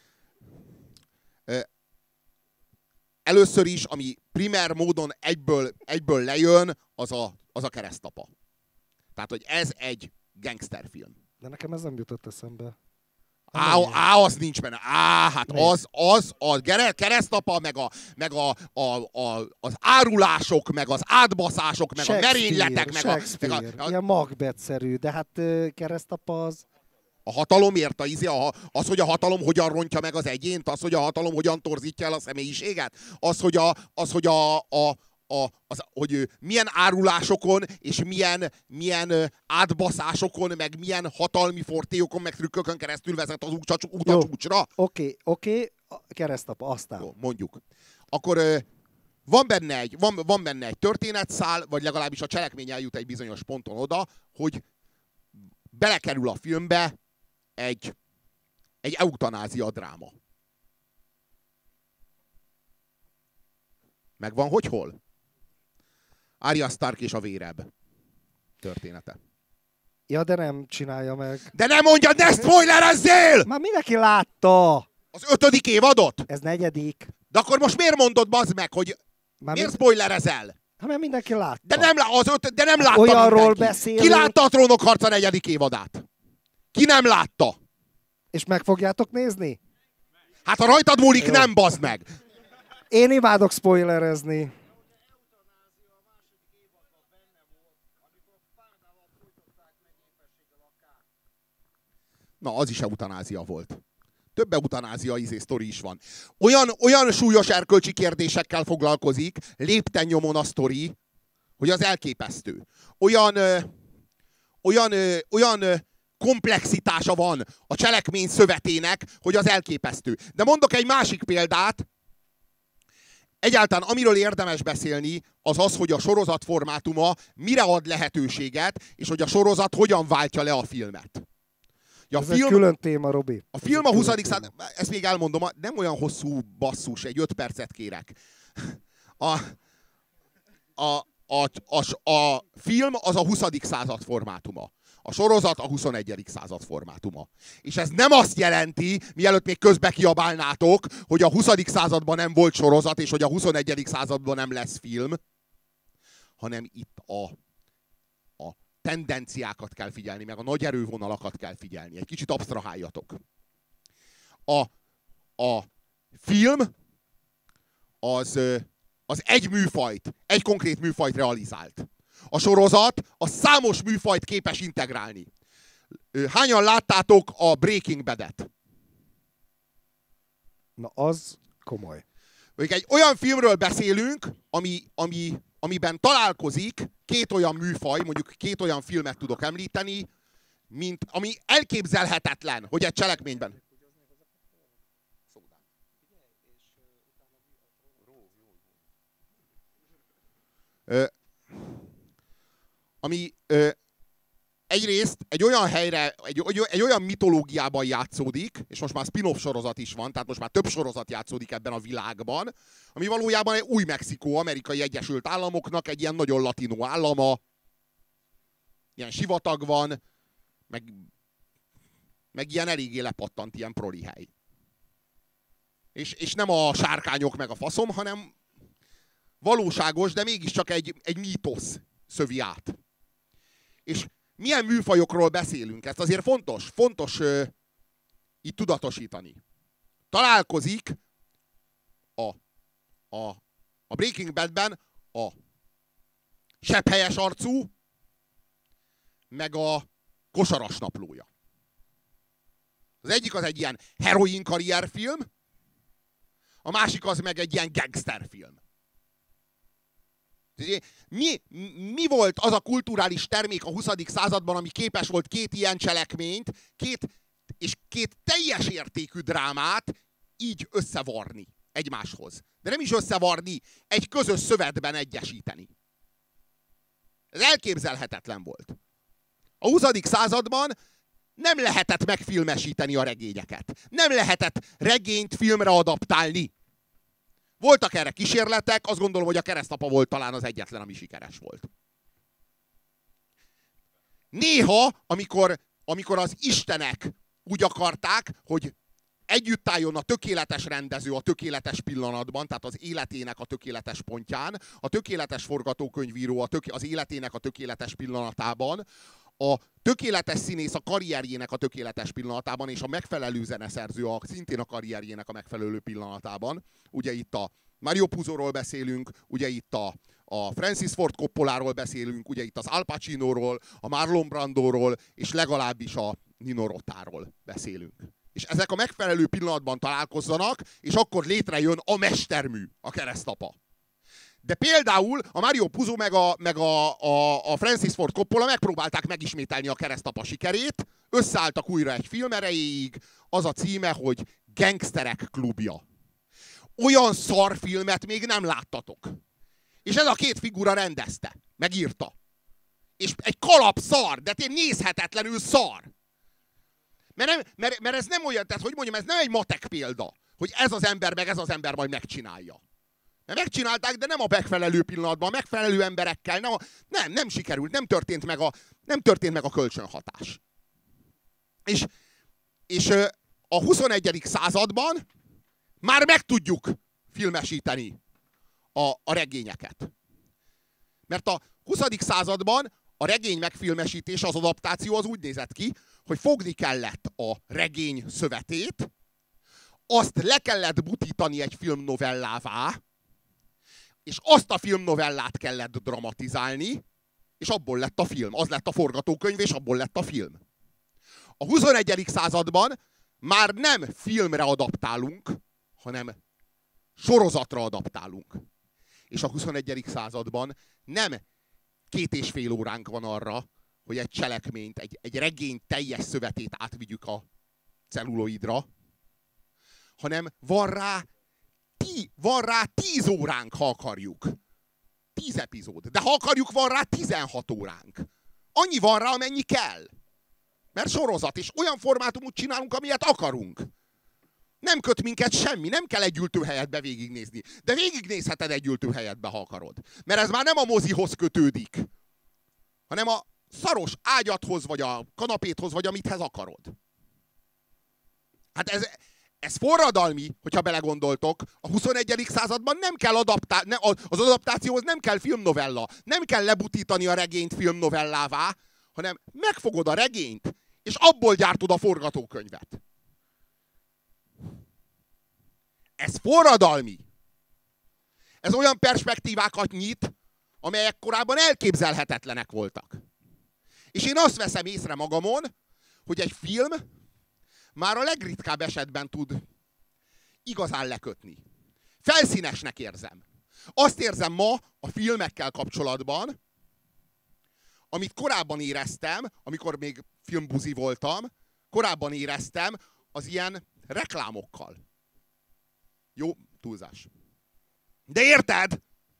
először is, ami primer módon egyből lejön, az a Keresztapa. Tehát, hogy ez egy gangsterfilm. De nekem ez nem jutott eszembe. Az nincs benne. Hát az a Keresztapa, meg az árulások, meg az átbaszások, meg a merényletek, meg a ilyen Macbeth-szerű, de hát Keresztapa az... A hatalomért, az, hogy a hatalom hogyan rontja meg az egyént, az, hogy a hatalom hogyan torzítja el a személyiséget, hogy milyen árulásokon és milyen átbaszásokon, meg milyen hatalmi fortélyokon, meg trükkökön keresztül vezet az út a csúcsra. Oké, Keresztapa, aztán. Jó, mondjuk. Akkor van benne egy történetszál, vagy legalábbis a cselekmény eljut egy bizonyos ponton oda, hogy belekerül a filmbe egy eutanázia dráma. Megvan, hogy hol? Arya Stark és a vérebb története. Ja, de nem csinálja meg. De nem mondjad, ne spoilerezzél! Már mindenki látta! Az 5. évadot? Ez 4. De akkor most miért mondod, bazd meg, hogy miért spoilerezel? Hát mert mindenki látta. De nem látta olyanról mindenki. beszélünk. Ki látta a Trónok harca 4. évadát? Ki nem látta? És meg fogjátok nézni? Hát ha rajtad múlik, nem, bazd meg! Én imádok spoilerezni. Na, az is eutanázia volt. Több eutanázia sztori is van. Olyan súlyos erkölcsi kérdésekkel foglalkozik, lépten nyomon a sztori, hogy az elképesztő. Olyan komplexitása van a cselekmény szövetének, hogy az elképesztő. De mondok egy másik példát. Egyáltalán amiről érdemes beszélni, az, hogy a sorozat formátuma mire ad lehetőséget, és hogy a sorozat hogyan váltja le a filmet. Ez egy külön téma, Robi. A film a 20. század, ezt még elmondom, nem olyan hosszú basszus, egy 5 percet kérek. A film az a 20. század formátuma. A sorozat a 21. század formátuma. És ez nem azt jelenti, mielőtt még közbe kiabálnátok, hogy a 20. században nem volt sorozat, és hogy a 21. században nem lesz film, hanem itt a tendenciákat kell figyelni, meg a nagy erővonalakat kell figyelni. Egy kicsit absztraháljatok. A film az egy műfajt, egy konkrét műfajt realizált. A sorozat a számos műfajt képes integrálni. Hányan láttátok a Breaking Bad-et? Na, az komoly. Egy olyan filmről beszélünk, amiben találkozik két olyan műfaj, mondjuk két olyan filmet tudok említeni, ami elképzelhetetlen, hogy egy cselekményben. Egyrészt egy olyan helyre, egy olyan mitológiában játszódik, és most már spin-off sorozat is van, tehát most már több sorozat játszódik ebben a világban, ami valójában egy Új-Mexikó, Amerikai Egyesült Államoknak egy ilyen nagyon latinó állama, ilyen sivatag van, meg ilyen eléggé lepattant ilyen proli hely. És nem a sárkányok meg a faszom, hanem valóságos, de mégiscsak egy mítosz szövi át. És milyen műfajokról beszélünk? Ezt azért fontos itt tudatosítani. Találkozik a Breaking Badben a sebhelyes arcú, meg a Kosaras naplója. Az egyik az egy ilyen heroin karrierfilm, a másik az meg egy ilyen gangsterfilm. Mi volt az a kulturális termék a 20. században, ami képes volt két ilyen cselekményt, két teljes értékű drámát így összevarni egymáshoz. De nem is összevarni, egy közös szövetben egyesíteni. Ez elképzelhetetlen volt. A 20. században nem lehetett megfilmesíteni a regényeket. Nem lehetett regényt filmre adaptálni. Voltak erre kísérletek, azt gondolom, hogy a Keresztapa volt talán az egyetlen, ami sikeres volt. Néha, amikor az istenek úgy akarták, hogy együtt álljon a tökéletes rendező a tökéletes pillanatban, tehát az életének a tökéletes pontján, a tökéletes forgatókönyvíró az életének a tökéletes pillanatában, a tökéletes színész a karrierjének a tökéletes pillanatában, és a megfelelő zeneszerző szintén a karrierjének a megfelelő pillanatában. Ugye itt a Mario Puzoról beszélünk, ugye itt a Francis Ford Coppoláról beszélünk, ugye itt az Al Pacinóról, a Marlon Brandoról, és legalábbis a Nino Rotáról beszélünk. És ezek a megfelelő pillanatban találkozzanak, és akkor létrejön a mestermű, a Keresztapa. De például a Mario Puzo meg a Francis Ford Coppola megpróbálták megismételni a Keresztapa sikerét, összeálltak újra egy film erejéig, az a címe, hogy Gangsterek klubja. Olyan szarfilmet még nem láttatok. És ez a két figura rendezte, megírta. És egy kalap szar, de tényleg nézhetetlenül szar. Mert ez nem olyan, tehát hogy mondjam, ez nem egy matek példa, hogy ez az ember meg ez az ember majd megcsinálja. Mert megcsinálták, de nem a megfelelő pillanatban, a megfelelő emberekkel, nem sikerült, nem történt meg a kölcsönhatás. És a 21. században már meg tudjuk filmesíteni a regényeket. Mert a 20. században a regény megfilmesítése, az adaptáció az úgy nézett ki, hogy fogni kellett a regény szövetét, azt le kellett butítani egy filmnovellává, és azt a filmnovellát kellett dramatizálni, és abból lett a film. Az lett a forgatókönyv, és abból lett a film. A 21. században már nem filmre adaptálunk, hanem sorozatra adaptálunk. És a 21. században nem 2,5 óránk van arra, hogy egy cselekményt, egy regény teljes szövetét átvigyük a celluloidra, hanem van rá 10 óránk, ha akarjuk. 10 epizód. De ha akarjuk, van rá 16 óránk. Annyi van rá, amennyi kell. Mert sorozat, és olyan formátumot csinálunk, amilyet akarunk. Nem köt minket semmi, nem kell egy ültőhelyetbe végignézni. De végignézheted egy ültőhelyetbe, ha akarod. Mert ez már nem a mozihoz kötődik, hanem a szaros ágyadhoz, vagy a kanapéthoz, vagy amithez akarod. Hát ez forradalmi, hogyha belegondoltok. A 21. században nem kell az adaptációhoz nem kell filmnovella. Nem kell lebutítani a regényt filmnovellává, hanem megfogod a regényt, és abból gyártod a forgatókönyvet. Ez forradalmi. Ez olyan perspektívákat nyit, amelyek korábban elképzelhetetlenek voltak. És én azt veszem észre magamon, hogy egy film már a legritkább esetben tud igazán lekötni. Felszínesnek érzem. Azt érzem ma a filmekkel kapcsolatban, amit korábban éreztem, amikor még filmbuzi voltam, korábban éreztem az ilyen reklámokkal. Jó, túlzás. De érted?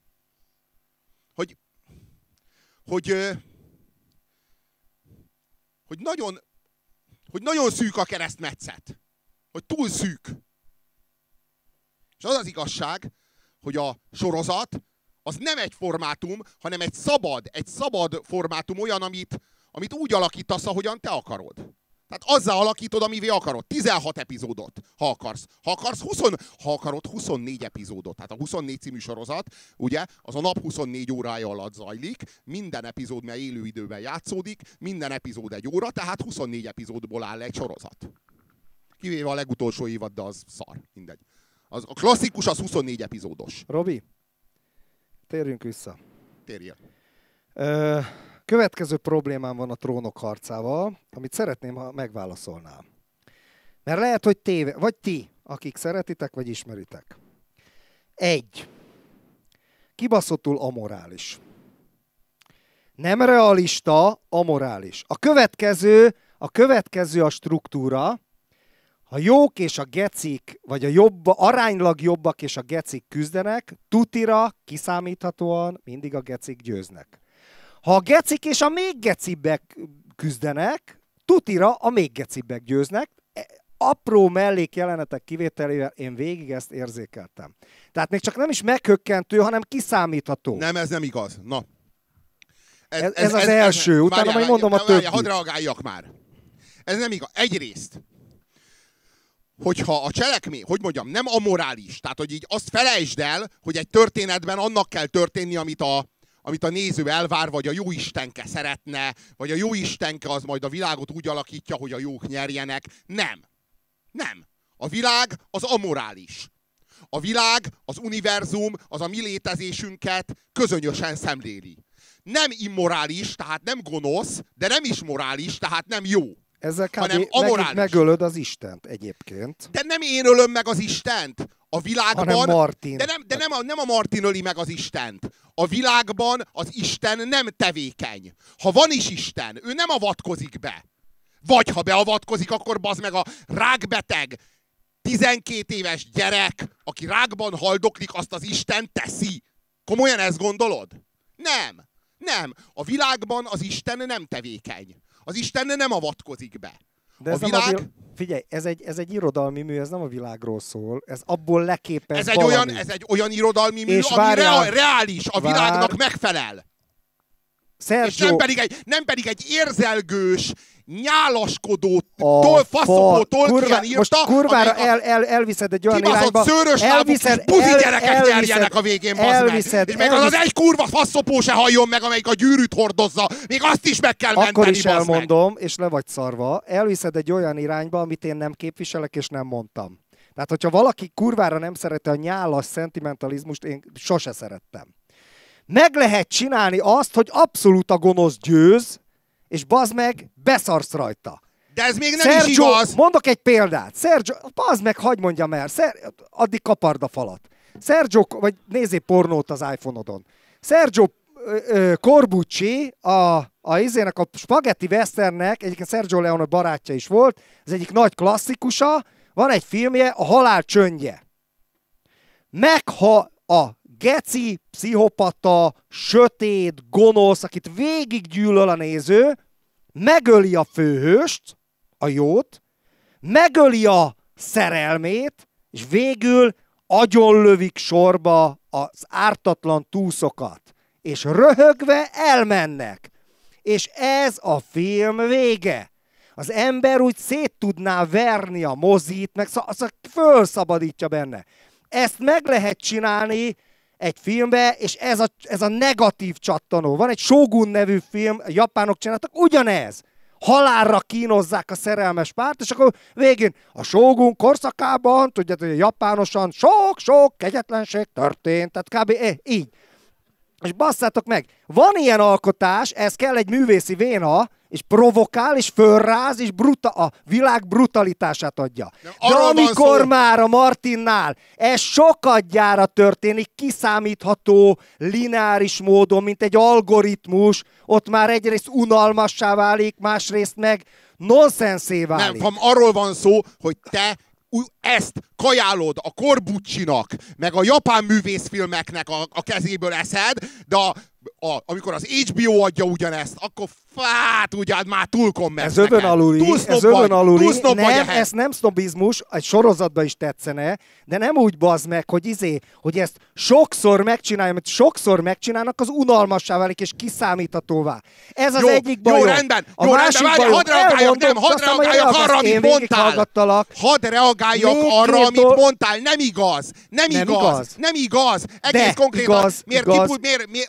Hogy nagyon szűk a keresztmetszet. Hogy túl szűk. És az az igazság, hogy a sorozat az nem egy formátum, hanem egy szabad formátum, olyan, amit úgy alakítasz, ahogyan te akarod. Tehát azzal alakítod, amivé akarod. 16 epizódot, ha akarsz. Ha akarod, 24 epizódot. Tehát a 24 című sorozat, ugye, az a nap 24 órája alatt zajlik, minden epizód, mert élő időben játszódik, minden epizód 1 óra, tehát 24 epizódból áll egy sorozat. Kivéve a legutolsó évad, de az szar, mindegy. A klasszikus az 24 epizódos. Robi, térjünk vissza. Térjél. Következő problémám van a Trónok harcával, amit szeretném, ha megválaszolnál. Mert lehet, hogy téve, vagy ti, akik szeretitek, vagy ismeritek. 1. Kibaszottul amorális. Nem realista, amorális. A következő a struktúra. Ha jók és a gecik, vagy aránylag jobbak és a gecik küzdenek, tutira, kiszámíthatóan mindig a gecik győznek. Ha a gecik és a még gecibbek küzdenek, tutira a még gecibbek győznek. Apró mellékjelenetek kivételével én végig ezt érzékeltem. Tehát még csak nem is meghökkentő, hanem kiszámítható. Nem, ez nem igaz. Na. Ez az első, utána majd mondom a többit. Hadd reagáljak már. Ez nem igaz. Egyrészt, hogyha a cselekmény, hogy mondjam, nem amorális, tehát hogy így azt felejtsd el, hogy egy történetben annak kell történni, amit a néző elvár, vagy a jóistenke szeretne, vagy a jóistenke az majd a világot úgy alakítja, hogy a jók nyerjenek. Nem. Nem. A világ az amorális. A világ, az univerzum, az a mi létezésünket közönösen szemléli. Nem immorális, tehát nem gonosz, de nem is morális, tehát nem jó. Ezzel kb. Megölöd az Istent egyébként. De nem én ölöm meg az Istent. A világban... Hanem Martin. De nem a Martin öli meg az Istent. A világban az Isten nem tevékeny. Ha van is Isten, ő nem avatkozik be. Vagy ha beavatkozik, akkor bazd meg a rákbeteg 12 éves gyerek, aki rákban haldoklik, azt az Isten teszi. Komolyan ezt gondolod? Nem. Nem. A világban az Isten nem tevékeny. Az Isten nem avatkozik be. De ez figyelj, ez egy irodalmi mű, ez nem a világról szól. Ez abból leképez ez egy olyan irodalmi mű, ami reális, a világnak megfelel. Sergio... És nem pedig egy érzelgős, nyálaskodó, faszopó Tolkien írta. Most kurvára elviszed egy olyan irányba. Szőrös lábuk és buzi gyerekek nyerjenek a végén, bazd meg. És meg az egy kurva faszopó se halljon meg, amelyik a gyűrűt hordozza. Még azt is meg kell menteni, akkor is elmondom, és le vagy szarva. Elviszed egy olyan irányba, amit én nem képviselek, és nem mondtam. Tehát, hogyha valaki kurvára nem szereti a nyálas szentimentalizmust, én sose szerettem. Meg lehet csinálni azt, hogy abszolút a gonosz győz, és bazd meg, beszarsz rajta. De ez még nem is igaz. Mondok egy példát. Sergio, bazd meg, hadd mondjam el. Addig kapard a falat. Sergio, vagy nézzél pornót az iPhone-odon. Sergio Corbucci, a Spaghetti Westernnek, egyébként Sergio Leone barátja is volt, ez egyik nagy klasszikusa, van egy filmje, a Halál csöndje. Ha a geci, pszichopata, sötét, gonosz, akit végiggyűlöl a néző, megöli a főhőst, a jót, megöli a szerelmét, és végül agyonlövik sorba az ártatlan túszokat. És röhögve elmennek. És ez a film vége. Az ember úgy szét tudná verni a mozit, meg fölszabadítja benne. Ezt meg lehet csinálni egy filmbe, és ez a negatív csattanó. Van egy Shogun nevű film, a japánok csináltak, ugyanez. Halálra kínozzák a szerelmes párt, és akkor végén a Shogun korszakában, tudjátok, hogy japánosan sok-sok kegyetlenség történt, tehát kb. Így. És basszátok meg, van ilyen alkotás, ez kell egy művészi véna, és provokál, és fölráz, és a világ brutalitását adja. De amikor már a Martinnál ez sokadjára történik, kiszámítható, lineáris módon, mint egy algoritmus, ott már egyrészt unalmassá válik, másrészt meg nonszenszé válik. Nem, arról van szó, hogy te ezt kajálod a Corbuccinak, meg a japán művészfilmeknek a kezéből eszed, de amikor az HBO adja ugyanezt, akkor ugyan már túl kommersz. Ez övön aluli. Nem, ez nem sznobizmus, egy sorozatban is tetszene, de nem úgy bazd meg, hogy ezt sokszor megcsinálja, mert sokszor megcsinálnak, az unalmassá válik és kiszámíthatóvá. Ez az egyik bajom. Jó, rendben, hadd reagáljak arra, amit mondtál. Hadd reagáljak arra, amit mondtál. Nem igaz. Egész konkrétan. Ha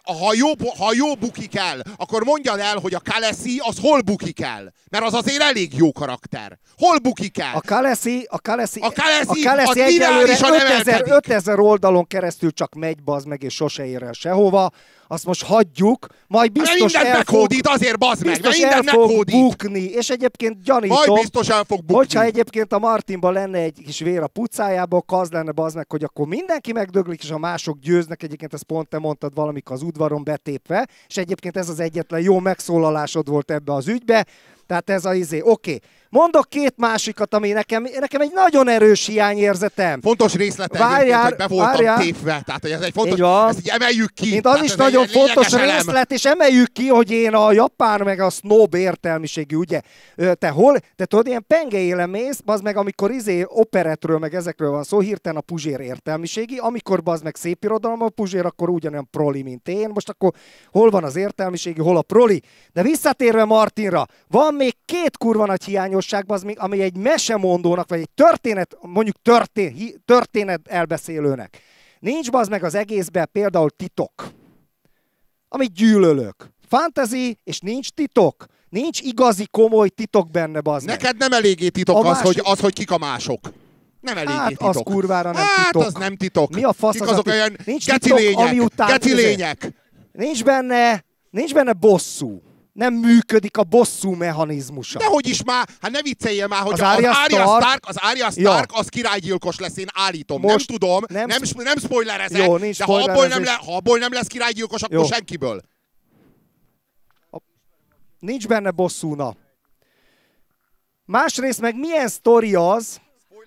ha jó bukik el, akkor mondjad el, hogy a Khaleesi az hol bukik el. Mert az azért elég jó karakter. Hol bukik el? A Khaleesi az egyelőre emelkedik. 5000 oldalon keresztül csak megy, bazd meg, és sose ér el sehova. Azt most hagyjuk, majd biztos azért bazd meg, biztos mert el mindent fog meghódít. bukni. És egyébként gyanítom, Majd biztos el fog bukni. hogyha egyébként a Martinban lenne egy kis vér a pucájából, az lenne bazd meg, hogy akkor mindenki megdöglik, és a mások győznek. Egyébként ezt pont te mondtad valamikor az udvaron betépve, és egyébként ez az egyetlen jó megszólalásod volt ebbe az ügybe. Tehát ez a oké. Mondok két másikat, ami nekem egy nagyon erős hiányérzetem. Fontos részlete egyébként, hogy be voltam tépve. Tehát ez egy fontos, ezt így emeljük ki. Mint az is nagyon fontos részlet, és emeljük ki, hogy én a japán meg a snob értelmiségű, ugye? Te tudod, ilyen pengeéle mész, az meg amikor operetről meg ezekről van szó, hirtelen a Puzsér értelmiségi, amikor az meg szép irodalom a Puzsér, akkor ugyanolyan proli, mint én. Most akkor hol van az értelmiségi, hol a proli? De visszatérve Martinra, van még két kurva nagy hiányosság, ami egy mesemondónak, vagy egy történet, mondjuk történet elbeszélőnek. Nincs bazd meg az egészben például titok, amit gyűlölök. Fantasy, és nincs titok. Nincs igazi, komoly titok benne, bazd meg. Neked nem eléggé titok hogy kik a mások. Nem eléggé titok. Az kurvára nem titok. Az nem titok. Mi a fasz kik azok olyan geci lények. Nincs benne bosszú. Nem működik a bosszú mechanizmusa. Dehogy is már, hát ne vicceljél már, hogy az Arya Stark az királygyilkos lesz, én állítom. Most nem tudom, nem spoilerezek, jó, de ha abból nem lesz királygyilkos, akkor senkiből. Nincs benne bosszúna. Másrészt meg milyen sztori az,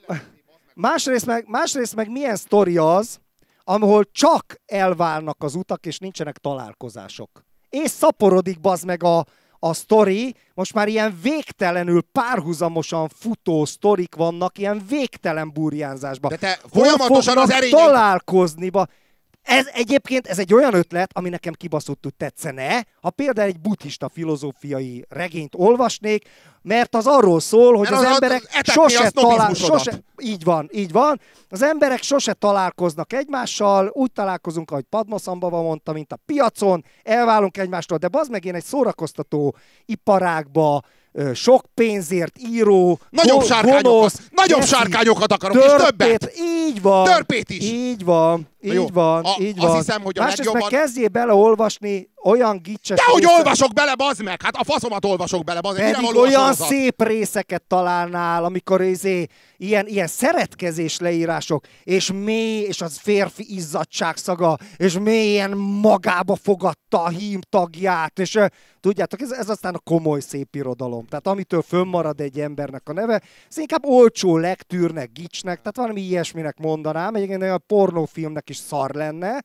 másrészt meg milyen sztori az, ahol csak elválnak az utak, és nincsenek találkozások. És szaporodik bazd meg a sztori, most már ilyen végtelenül párhuzamosan futó sztorik vannak, ilyen végtelen burjánzásban. De te folyamatosan az erények... találkozni. Egyébként ez egy olyan ötlet, ami nekem kibaszottul tetszene, ha például egy buddhista filozófiai regényt olvasnék, mert az arról szól, hogy az emberek sose így van. Az emberek sose találkoznak egymással, úgy találkozunk, ahogy Padmasambhava mondta, mint a piacon, elválunk egymástól, de bazd meg, én egy szórakoztató iparágba, sok pénzért író, nagyobb sárkányokat akarok, és többet. Így van. Törpét is. Így van. Azt hiszem, hogy a legjobban... meg kezdjél beleolvasni olyan gicses... Dehogy olvasok bele, bazd meg! Hát a faszomat olvasok bele, bazd meg! Pedig olyan szép részeket találnál, amikor ilyen szeretkezés leírások, és mély, és az férfi izzadság szaga, és mélyen magába fogadta a hím tagját, és tudjátok, ez aztán a komoly szép irodalom. Tehát amitől fönnmarad egy embernek a neve, ez inkább olcsó lektűrnek, gicsnek, tehát valami ilyesminek mondanám, egyébként a pornófilmnek is szar lenne.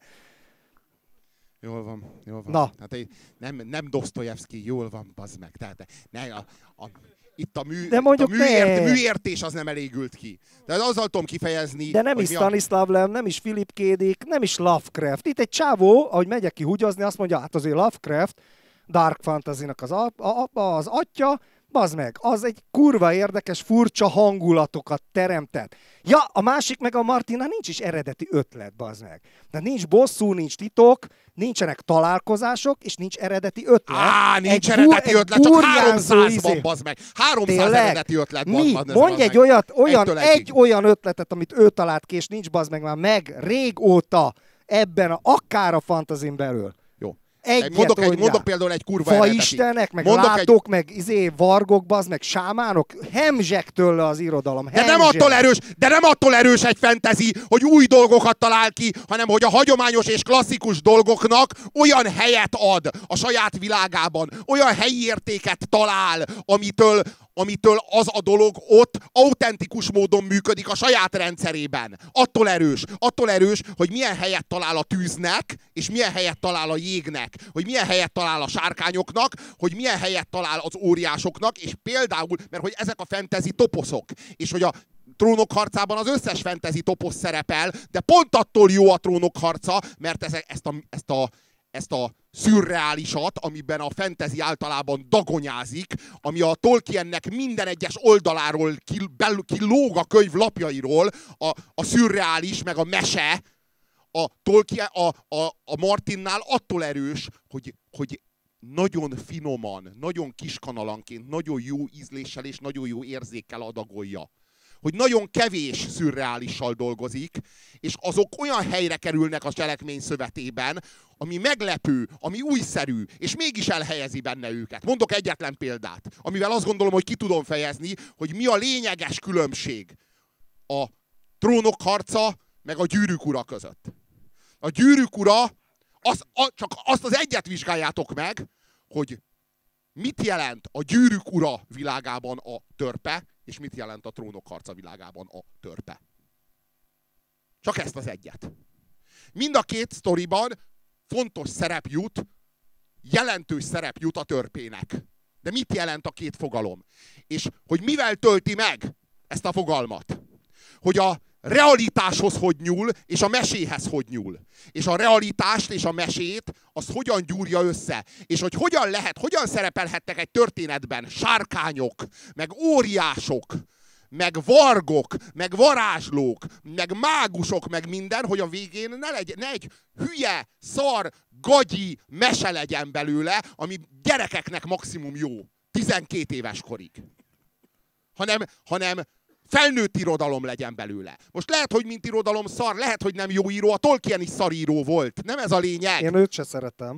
Jól van. Na. Hát nem Dostoyevsky, jól van, bazd meg. Tehát itt a műértés az nem elégült ki. De azzal tudom kifejezni... De nem is Stanislav Lem, nem is Philip K. Dick, nem is Lovecraft. Itt egy csávó, ahogy megyek ki húgyozni, azt mondja, hát azért Lovecraft, Dark Fantasy-nak az atya, bazd meg, az egy kurva érdekes, furcsa hangulatokat teremtett. Ja, a másik meg a Martina nincs is eredeti ötlet, bazd meg. De nincs bosszú, nincs titok, nincsenek találkozások, és nincs eredeti ötlet. Nincs eredeti ötlet, csak 300 van, bazd meg. 300 eredeti ötlet van. Mondj egy olyan ötletet, amit ő talált ki, és nincs, bazd meg régóta ebben akár a fantazin belül. Mondok például egy kurva eredeti. Faistenek, meg látók, meg vargok, bazd meg sámánok, hemzsek tőle az irodalom. De nem attól erős egy fantasy, hogy új dolgokat talál ki, hanem hogy a hagyományos és klasszikus dolgoknak olyan helyet ad a saját világában, olyan helyi értéket talál, amitől az a dolog ott autentikus módon működik a saját rendszerében. Attól erős, hogy milyen helyet talál a tűznek, és milyen helyet talál a jégnek, hogy milyen helyet talál a sárkányoknak, hogy milyen helyet talál az óriásoknak, és például, mert hogy ezek a fantasy toposzok, és hogy a Trónok harcában az összes fantasy toposz szerepel, de pont attól jó a Trónok harca, mert ezt a szürreálisat, amiben a fantasy általában dagonyázik, ami a Tolkiennek minden egyes oldaláról kilóg a könyv lapjairól, a szürreális, meg a mese, a Tolkien, a Martinnál attól erős, hogy nagyon finoman, nagyon kiskanalanként, nagyon jó ízléssel és nagyon jó érzékkel adagolja. Hogy nagyon kevés szürreálissal dolgozik, és azok olyan helyre kerülnek a cselekmény szövetében, ami meglepő, ami újszerű, és mégis elhelyezi benne őket. Mondok egyetlen példát, amivel azt gondolom, hogy ki tudom fejezni, hogy mi a lényeges különbség a Trónok harca meg a Gyűrűk ura között. A Gyűrűk ura, csak azt az egyet vizsgáljátok meg, hogy mit jelent a Gyűrűk ura világában a törpe, és mit jelent a Trónok harca világában a törpe. Csak ezt az egyet. Mind a két sztoriban fontos szerep jut, jelentős szerep jut a törpének. De mit jelent a két fogalom? És hogy mivel tölti meg ezt a fogalmat? Hogy a realitáshoz hogy nyúl, és a meséhez hogy nyúl. És a realitást és a mesét, azt hogyan gyúrja össze. És hogy hogyan szerepelhettek egy történetben sárkányok, meg óriások, meg vargok, meg varázslók, meg mágusok, meg minden, hogy a végén ne egy hülye, szar, gagyi mese legyen belőle, ami gyerekeknek maximum jó, 12 éves korig. Hanem felnőtt irodalom legyen belőle. Most lehet, hogy mint irodalom szar, lehet, hogy nem jó író, a Tolkien is szaríró volt. Nem ez a lényeg. Én őt se szeretem.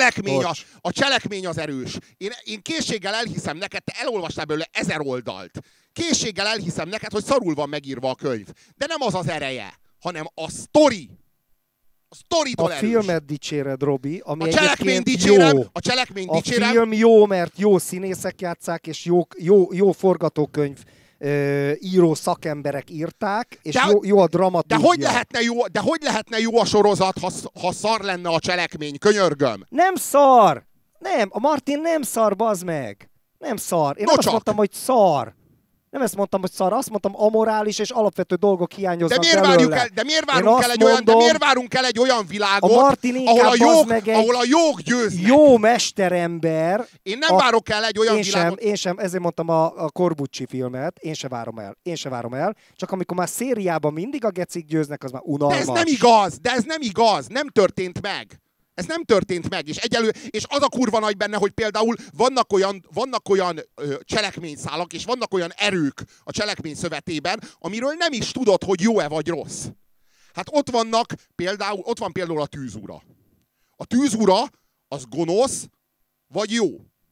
A cselekmény az erős. Én készséggel elhiszem neked, te elolvastál belőle 1000 oldalt. Készséggel elhiszem neked, hogy szarul van megírva a könyv. De nem az az ereje, hanem a sztori. A sztoritól erős. A filmet dicséred, Robi, ami a cselekmény dicsérem, jó. A cselekmény a film jó, mert jó színészek játsszák, és jó forgatókönyv író szakemberek írták, és jó a dramaturgia. De hogy lehetne jó a sorozat, ha szar lenne a cselekmény? Könyörgöm. Nem szar! Nem, a Martin nem szar, bazd meg. Nem szar. Én nem azt mondtam, hogy szar. Nem ezt mondtam, hogy szar. Azt mondtam, amorális és alapvető dolgok hiányoznak belőle. De miért várunk el egy olyan világot, ahol a jog győznek? Jó mesterember. Én nem várok el egy olyan világot. Én sem, ezért mondtam a Corbucci filmet. Én se várom el. Csak amikor már szériában mindig a gecik győznek, az már unalmas. De ez nem igaz. Nem történt meg. Ez nem történt meg, és az a kurva nagy benne, hogy például vannak olyan cselekményszálak, és vannak olyan erők a cselekmény szövetében, amiről nem is tudod, hogy jó-e vagy rossz. Hát ott van például a tűzura. A tűzura az gonosz, vagy jó.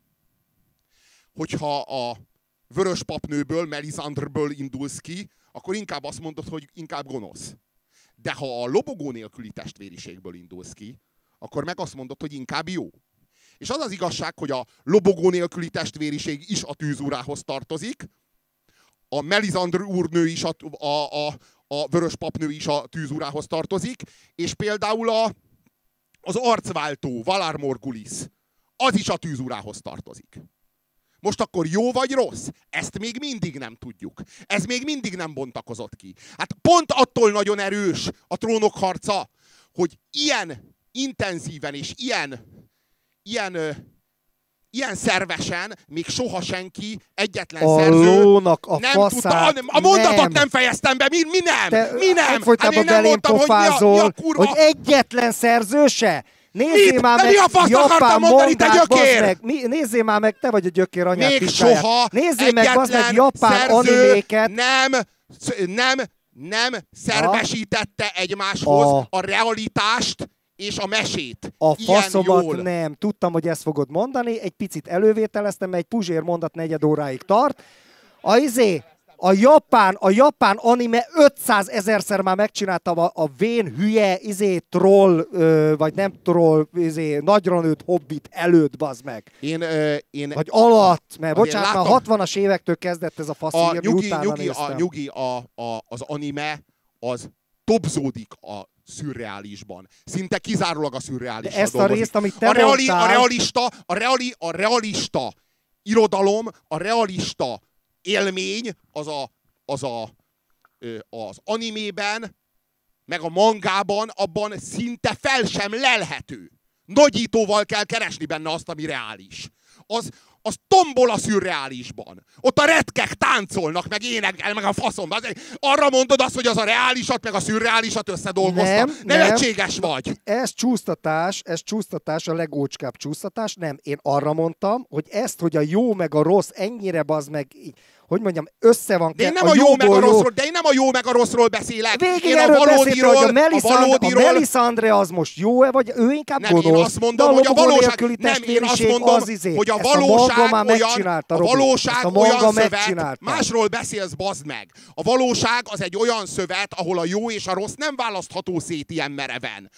Hogyha a vörös papnőből, Melisandreből indulsz ki, akkor inkább azt mondod, hogy inkább gonosz. De ha a lobogó nélküli testvériségből indulsz ki, akkor meg azt mondod, hogy inkább jó. És az az igazság, hogy a lobogó nélküli testvériség is a tűzurához tartozik, a Melisandre úrnő is, a vörös papnő is a tűzurához tartozik, és például az arcváltó, Valar Morghulis, az is a tűzurához tartozik. Most akkor jó vagy rossz? Ezt még mindig nem tudjuk. Ez még mindig nem bontakozott ki. Hát pont attól nagyon erős a Trónok harca, hogy ilyen intenzíven és ilyen szervesen még soha senki, egyetlen szerző nem tudta. A mondatot nem fejeztem be. Mi nem? Mi nem? Hát én nem mondtam, hogy mi a kurva. Hogy egyetlen szerző se? Nézzél már meg japán mangát, meg. Nézzél már meg, te vagy a gyökér anyád még pistáját. Soha nézzél meg, meg japán animéket. Nem szervesítette egymáshoz a realitást és a mesét. A faszomat nem. Tudtam, hogy ezt fogod mondani. Egy picit elővételeztem, mert egy Puzsér mondat 4 óráig tart. A japán anime 500 000-szer már megcsináltam a vén hülye troll, vagy nem troll, nagyra nőtt hobbit előtt, bazd meg. Vagy alatt, mert bocsánat, már 60-as évektől kezdett ez a faszír, Nyugi, az anime az topzódik a szürreálisban. Szinte kizárólag a szürreálisban. Ezt a részt, amit te mondtál... A realista irodalom, a realista élmény az animében, meg a mangában, abban szinte fel sem lelhető. Nagyítóval kell keresni benne azt, ami reális. az tombol a szürreálisban. Ott a retkek táncolnak, meg énekel, meg a faszom. Arra mondod azt, hogy az a reálisat, meg a szürreálisat összedolgozta. Nevetséges vagy. Ez csúsztatás, a legócskább csúsztatás. Nem, én arra mondtam, hogy ezt, hogy a jó meg a rossz ennyire bazd meg, hogy mondjam, össze van. De én nem a jó meg a rosszról, de én nem a jó meg a rosszról beszélek. Végig én a valódiról, hogy a Melisandre az most jó-e, vagy ő inkább nem, gonosz. Én azt mondom, hogy a valóság, hogy a valóság olyan szövet, másról beszélsz, bazd meg. A valóság az egy olyan szövet, ahol a jó és a rossz nem választható szét ilyen mereven,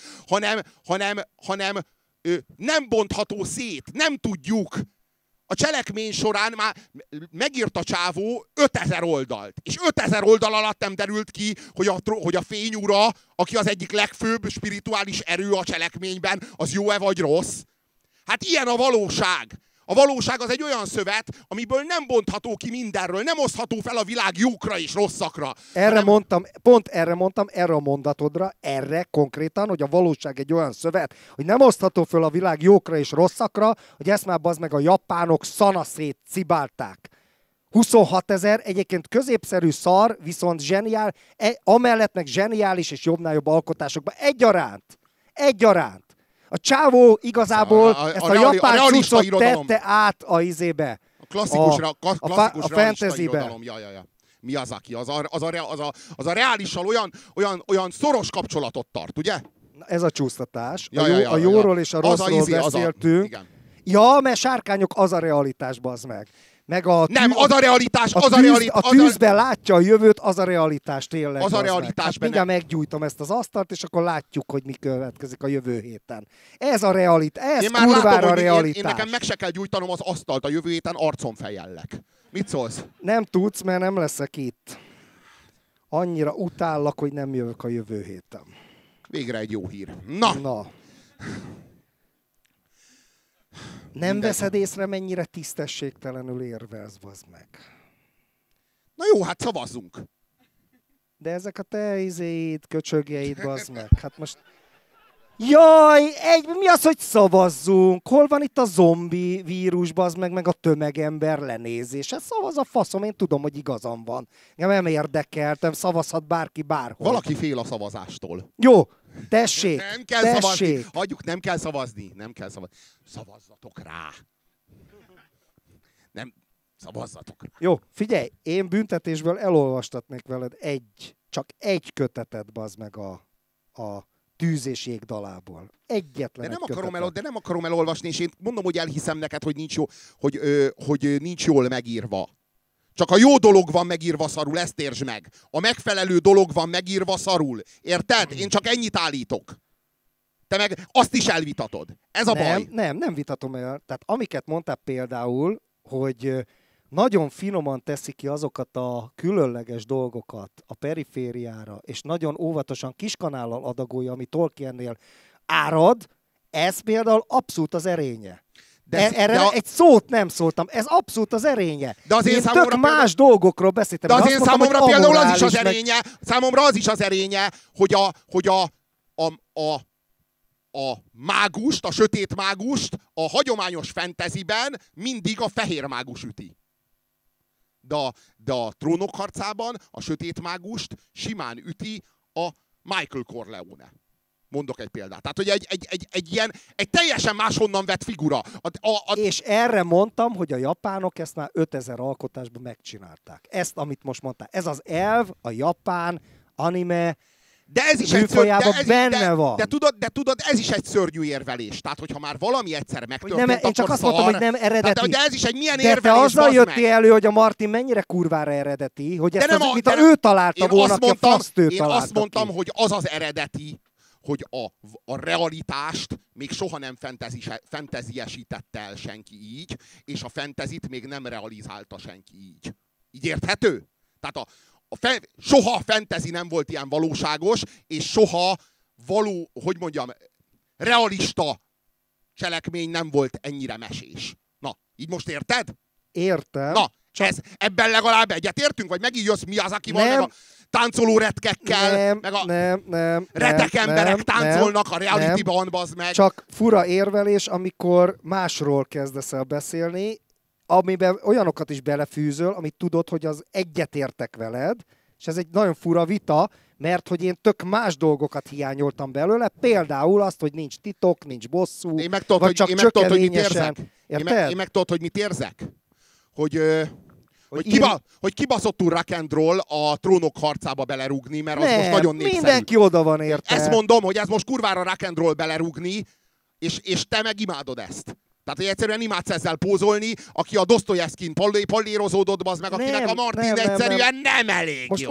hanem nem bontható szét, nem tudjuk. A cselekmény során már megírt a csávó 5000 oldalt. És 5000 oldal alatt nem derült ki, hogy a fényura, aki az egyik legfőbb spirituális erő a cselekményben, az jó-e vagy rossz. Hát ilyen a valóság. A valóság az egy olyan szövet, amiből nem bontható ki mindenről, nem osztható fel a világ jókra és rosszakra. Pont erre mondtam, erre a mondatodra, erre konkrétan, hogy a valóság egy olyan szövet, hogy nem osztható fel a világ jókra és rosszakra, hogy ezt már bazd meg a japánok szanaszét cibálták. 26 000, egyébként középszerű szar, viszont zseniál, amellett meg zseniális és jobbnál jobb alkotásokban egyaránt. A csávó igazából ezt a japán cuccot tette át a izébe. A klasszikus fantasybe. Ja. Miyazaki, az a reálissal olyan szoros kapcsolatot tart, ugye? Ez a csúsztatás. A jóról és a rosszról beszéltünk. Ja, mert sárkányok az a realitás, bazd meg. Nem, az a realitás, a tűzben látja a jövőt, az a realitás tényleg. Az a realitás hát mindjárt meggyújtom ezt az asztalt, és akkor látjuk, hogy mi következik a jövő héten. Ez a realitás, ez kurvára a realitás. Én nekem meg se kell gyújtanom az asztalt a jövő héten, arcon fejellek. Mit szólsz? Nem tudsz, mert nem leszek itt. Annyira utállak, hogy nem jövök a jövő héten. Végre egy jó hír. Na. Nem veszed észre, mennyire tisztességtelenül érvelsz, bazd meg. Na jó, hát szavazzunk. De ezek a te köcsögjeid, bazd meg. Hát most... Jaj, mi az, hogy szavazzunk? Hol van itt a zombi vírus, bazd meg a tömegember lenézése? Szavaz a faszom, én tudom, hogy igazam van. Nem érdekeltem, szavazhat bárki bárhol. Valaki fél a szavazástól. Jó, tessék, nem kell szavazni. Hagyjuk, nem kell szavazni. Szavazzatok rá. Nem, szavazzatok rá. Jó, figyelj, én büntetésből elolvastatnék veled csak egy kötetet, bazd meg a Tűz és jég dalából. Egyetlen de nem akarom elolvasni, és én mondom, hogy elhiszem neked, hogy nincs jól megírva. Csak a jó dolog van megírva szarul, ezt értsd meg. A megfelelő dolog van megírva szarul. Érted? Én csak ennyit állítok. Te meg azt is elvitatod. Ez a baj. Nem vitatom el. Tehát amiket mondtál például, hogy nagyon finoman teszi ki azokat a különleges dolgokat a perifériára, és nagyon óvatosan kiskanállal adagolja, ami Tolkiennél árad, ez például abszolút az erénye. Egy szót nem szóltam, ez abszolút az erénye. De az én tök más dolgokról beszéltem. De az én számomra például az is az erénye, számomra az is az erénye, hogy a mágust, a sötét mágust a hagyományos fantasyben mindig a fehér mágus üti. De a Trónok harcában a sötét mágust simán üti a Michael Corleone. Mondok egy példát. Tehát, hogy egy teljesen máshonnan vett figura. És erre mondtam, hogy a japánok ezt már 5000 alkotásban megcsinálták. Ezt, amit most mondtál. Ez az elv, a japán anime de ez is van. De tudod, ez is egy szörnyű érvelés. Tehát, hogyha már valami egyszer megtörtént, én csak azt mondtam, hogy nem eredeti. De ez is egy milyen érvelés, te azzal jöttél elő, hogy a Martin mennyire kurvára eredeti, hogy ezt ő találta volna, aki a faszt ő találta. Én azt mondtam, hogy az az eredeti, hogy a realitást még soha nem fantaziesítette el senki így, és a fantazit még nem realizálta senki így. Így érthető? Tehát soha a fantasy nem volt ilyen valóságos, és soha realista cselekmény nem volt ennyire mesés. Na, így most érted? Értem. Na, ebben legalább egyetértünk? Vagy megint jössz Miyazakival, meg a táncoló retkekkel, meg a retek emberek táncolnak a reality-ban, bazd meg. Csak fura érvelés, amikor másról kezdesz el beszélni, amiben olyanokat is belefűzöl, amit tudod, hogy az egyetértek veled, és ez egy nagyon fura vita, mert hogy én tök más dolgokat hiányoltam belőle, például azt, hogy nincs titok, nincs bosszú, vagy csak csökkenényesen. Én meg tudod, hogy mit érzek? Hogy kibaszottul rock and roll a Trónok harcába belerúgni, mert az most nagyon népszerű. Mindenki oda van érte. Ezt mondom, hogy ez most kurvára rock and roll belerúgni, és te meg imádod ezt. Tehát, hogy egyszerűen imádsz ezzel pózolni, aki a Dostoyevskin pallérozódott, bazd meg, akinek a Martin egyszerűen nem elég most jó.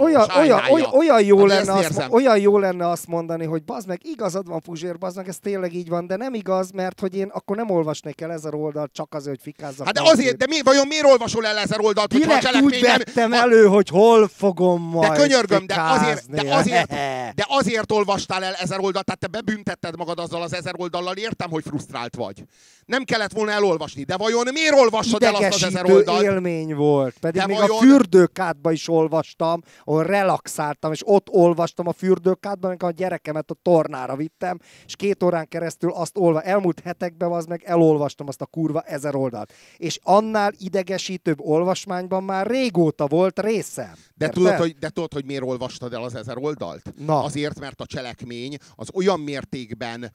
Olyan jó lenne azt mondani, hogy bazd meg, igazad van, Puzsér, bazd meg, ez tényleg így van, de nem igaz, mert hogy én akkor nem olvasnék el 1000 oldalt csak azért, hogy fikázzak. Hát de azért, vajon miért olvasol el 1000 oldalt, hogyha a cselekmény nem... vettem elő, hogy hol fogom majd de könyörgöm, fikázni. de azért olvastál el 1000 oldalt, tehát te bebüntetted magad azzal az 1000 oldallal, értem, hogy frusztrált vagy. Nem kellett volna elolvasni, de vajon miért olvassad el azt az 1000 oldalt? Élmény volt, pedig még a fürdőkádba is olvastam, ahol relaxáltam, és ott olvastam a fürdőkádban, amikor a gyerekemet a tornára vittem, és 2 órán keresztül elmúlt hetekben az meg elolvastam azt a kurva 1000 oldalt. És annál idegesítőbb olvasmányban már régóta volt részem. De tudod, hogy miért olvastad el az 1000 oldalt? Na. Azért, mert a cselekmény az olyan mértékben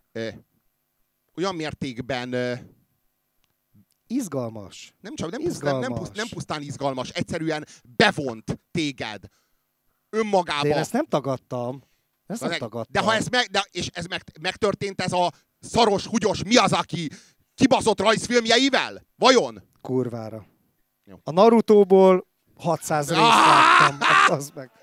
izgalmas. Nem pusztán izgalmas, egyszerűen bevont téged önmagába. De én ezt nem tagadtam. De ha ez megtörtént ez a szaros, húgyos Miyazaki kibaszott rajzfilmjeivel? Vajon? Kurvára. Jó. A Narutóból 600 részt láttam. Az meg.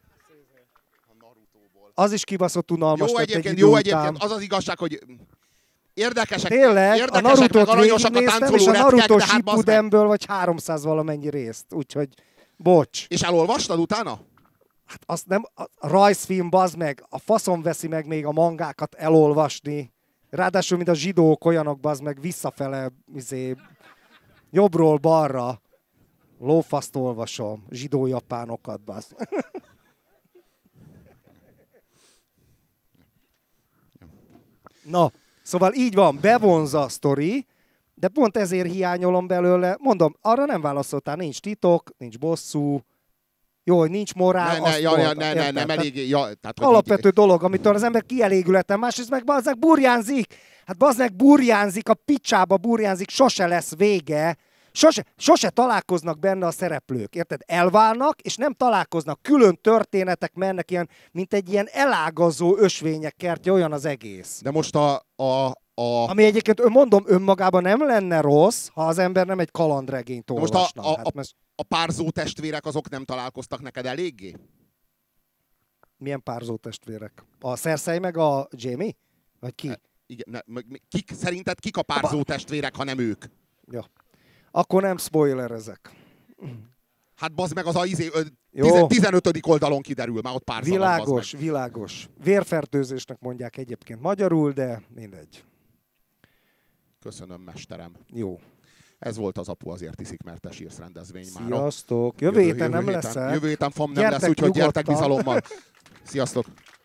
Az is kibaszott unalmas. Jó egyébként, az az igazság, hogy érdekesek, tényleg, a Narutót végignéztem, és a Naruto Shippudenből vagy 300 valamennyi részt, úgyhogy bocs. És elolvastad utána? Hát azt nem, a rajzfilm, bazd meg, a faszom veszi meg még a mangákat elolvasni. Ráadásul, mint a zsidók olyanok, bazd meg, visszafele, jobbról balra. Lófaszt olvasom, zsidó-japánokat, bazd. Na, szóval így van, bevonza a sztori, de pont ezért hiányolom belőle. Mondom, arra nem válaszoltál, nincs titok, nincs bosszú, jó, hogy nincs morál, nem elég. Alapvető dolog, amitől az ember kielégületen, másrészt meg bazzeg burjánzik. Hát bazzeg burjánzik, a picsába burjánzik, sose lesz vége. Sose találkoznak benne a szereplők, érted? Elválnak, és nem találkoznak. Külön történetek mennek ilyen, mint egy ilyen elágazó ösvények kertje, olyan az egész. De most ami egyébként, mondom, önmagában nem lenne rossz, ha az ember nem egy kalandregényt olvasna. Most a párzó testvérek azok nem találkoztak neked eléggé? Milyen párzó testvérek? A Cersei meg a Jaime? Vagy ki? Igen, szerinted kik a párzó testvérek, ha nem ők? Ja. Akkor nem spoilerezek. Hát bazd meg, az a 15. oldalon kiderül, már ott pár Világos. Vérfertőzésnek mondják egyébként magyarul, de mindegy. Köszönöm, mesterem. Jó. Ez volt az Apu azért iszik, mert te sírsz rendezvény már. Sziasztok. Jövő héten nem lesz. Jövő héten FAM nem lesz, úgyhogy gyertek bizalommal. Sziasztok.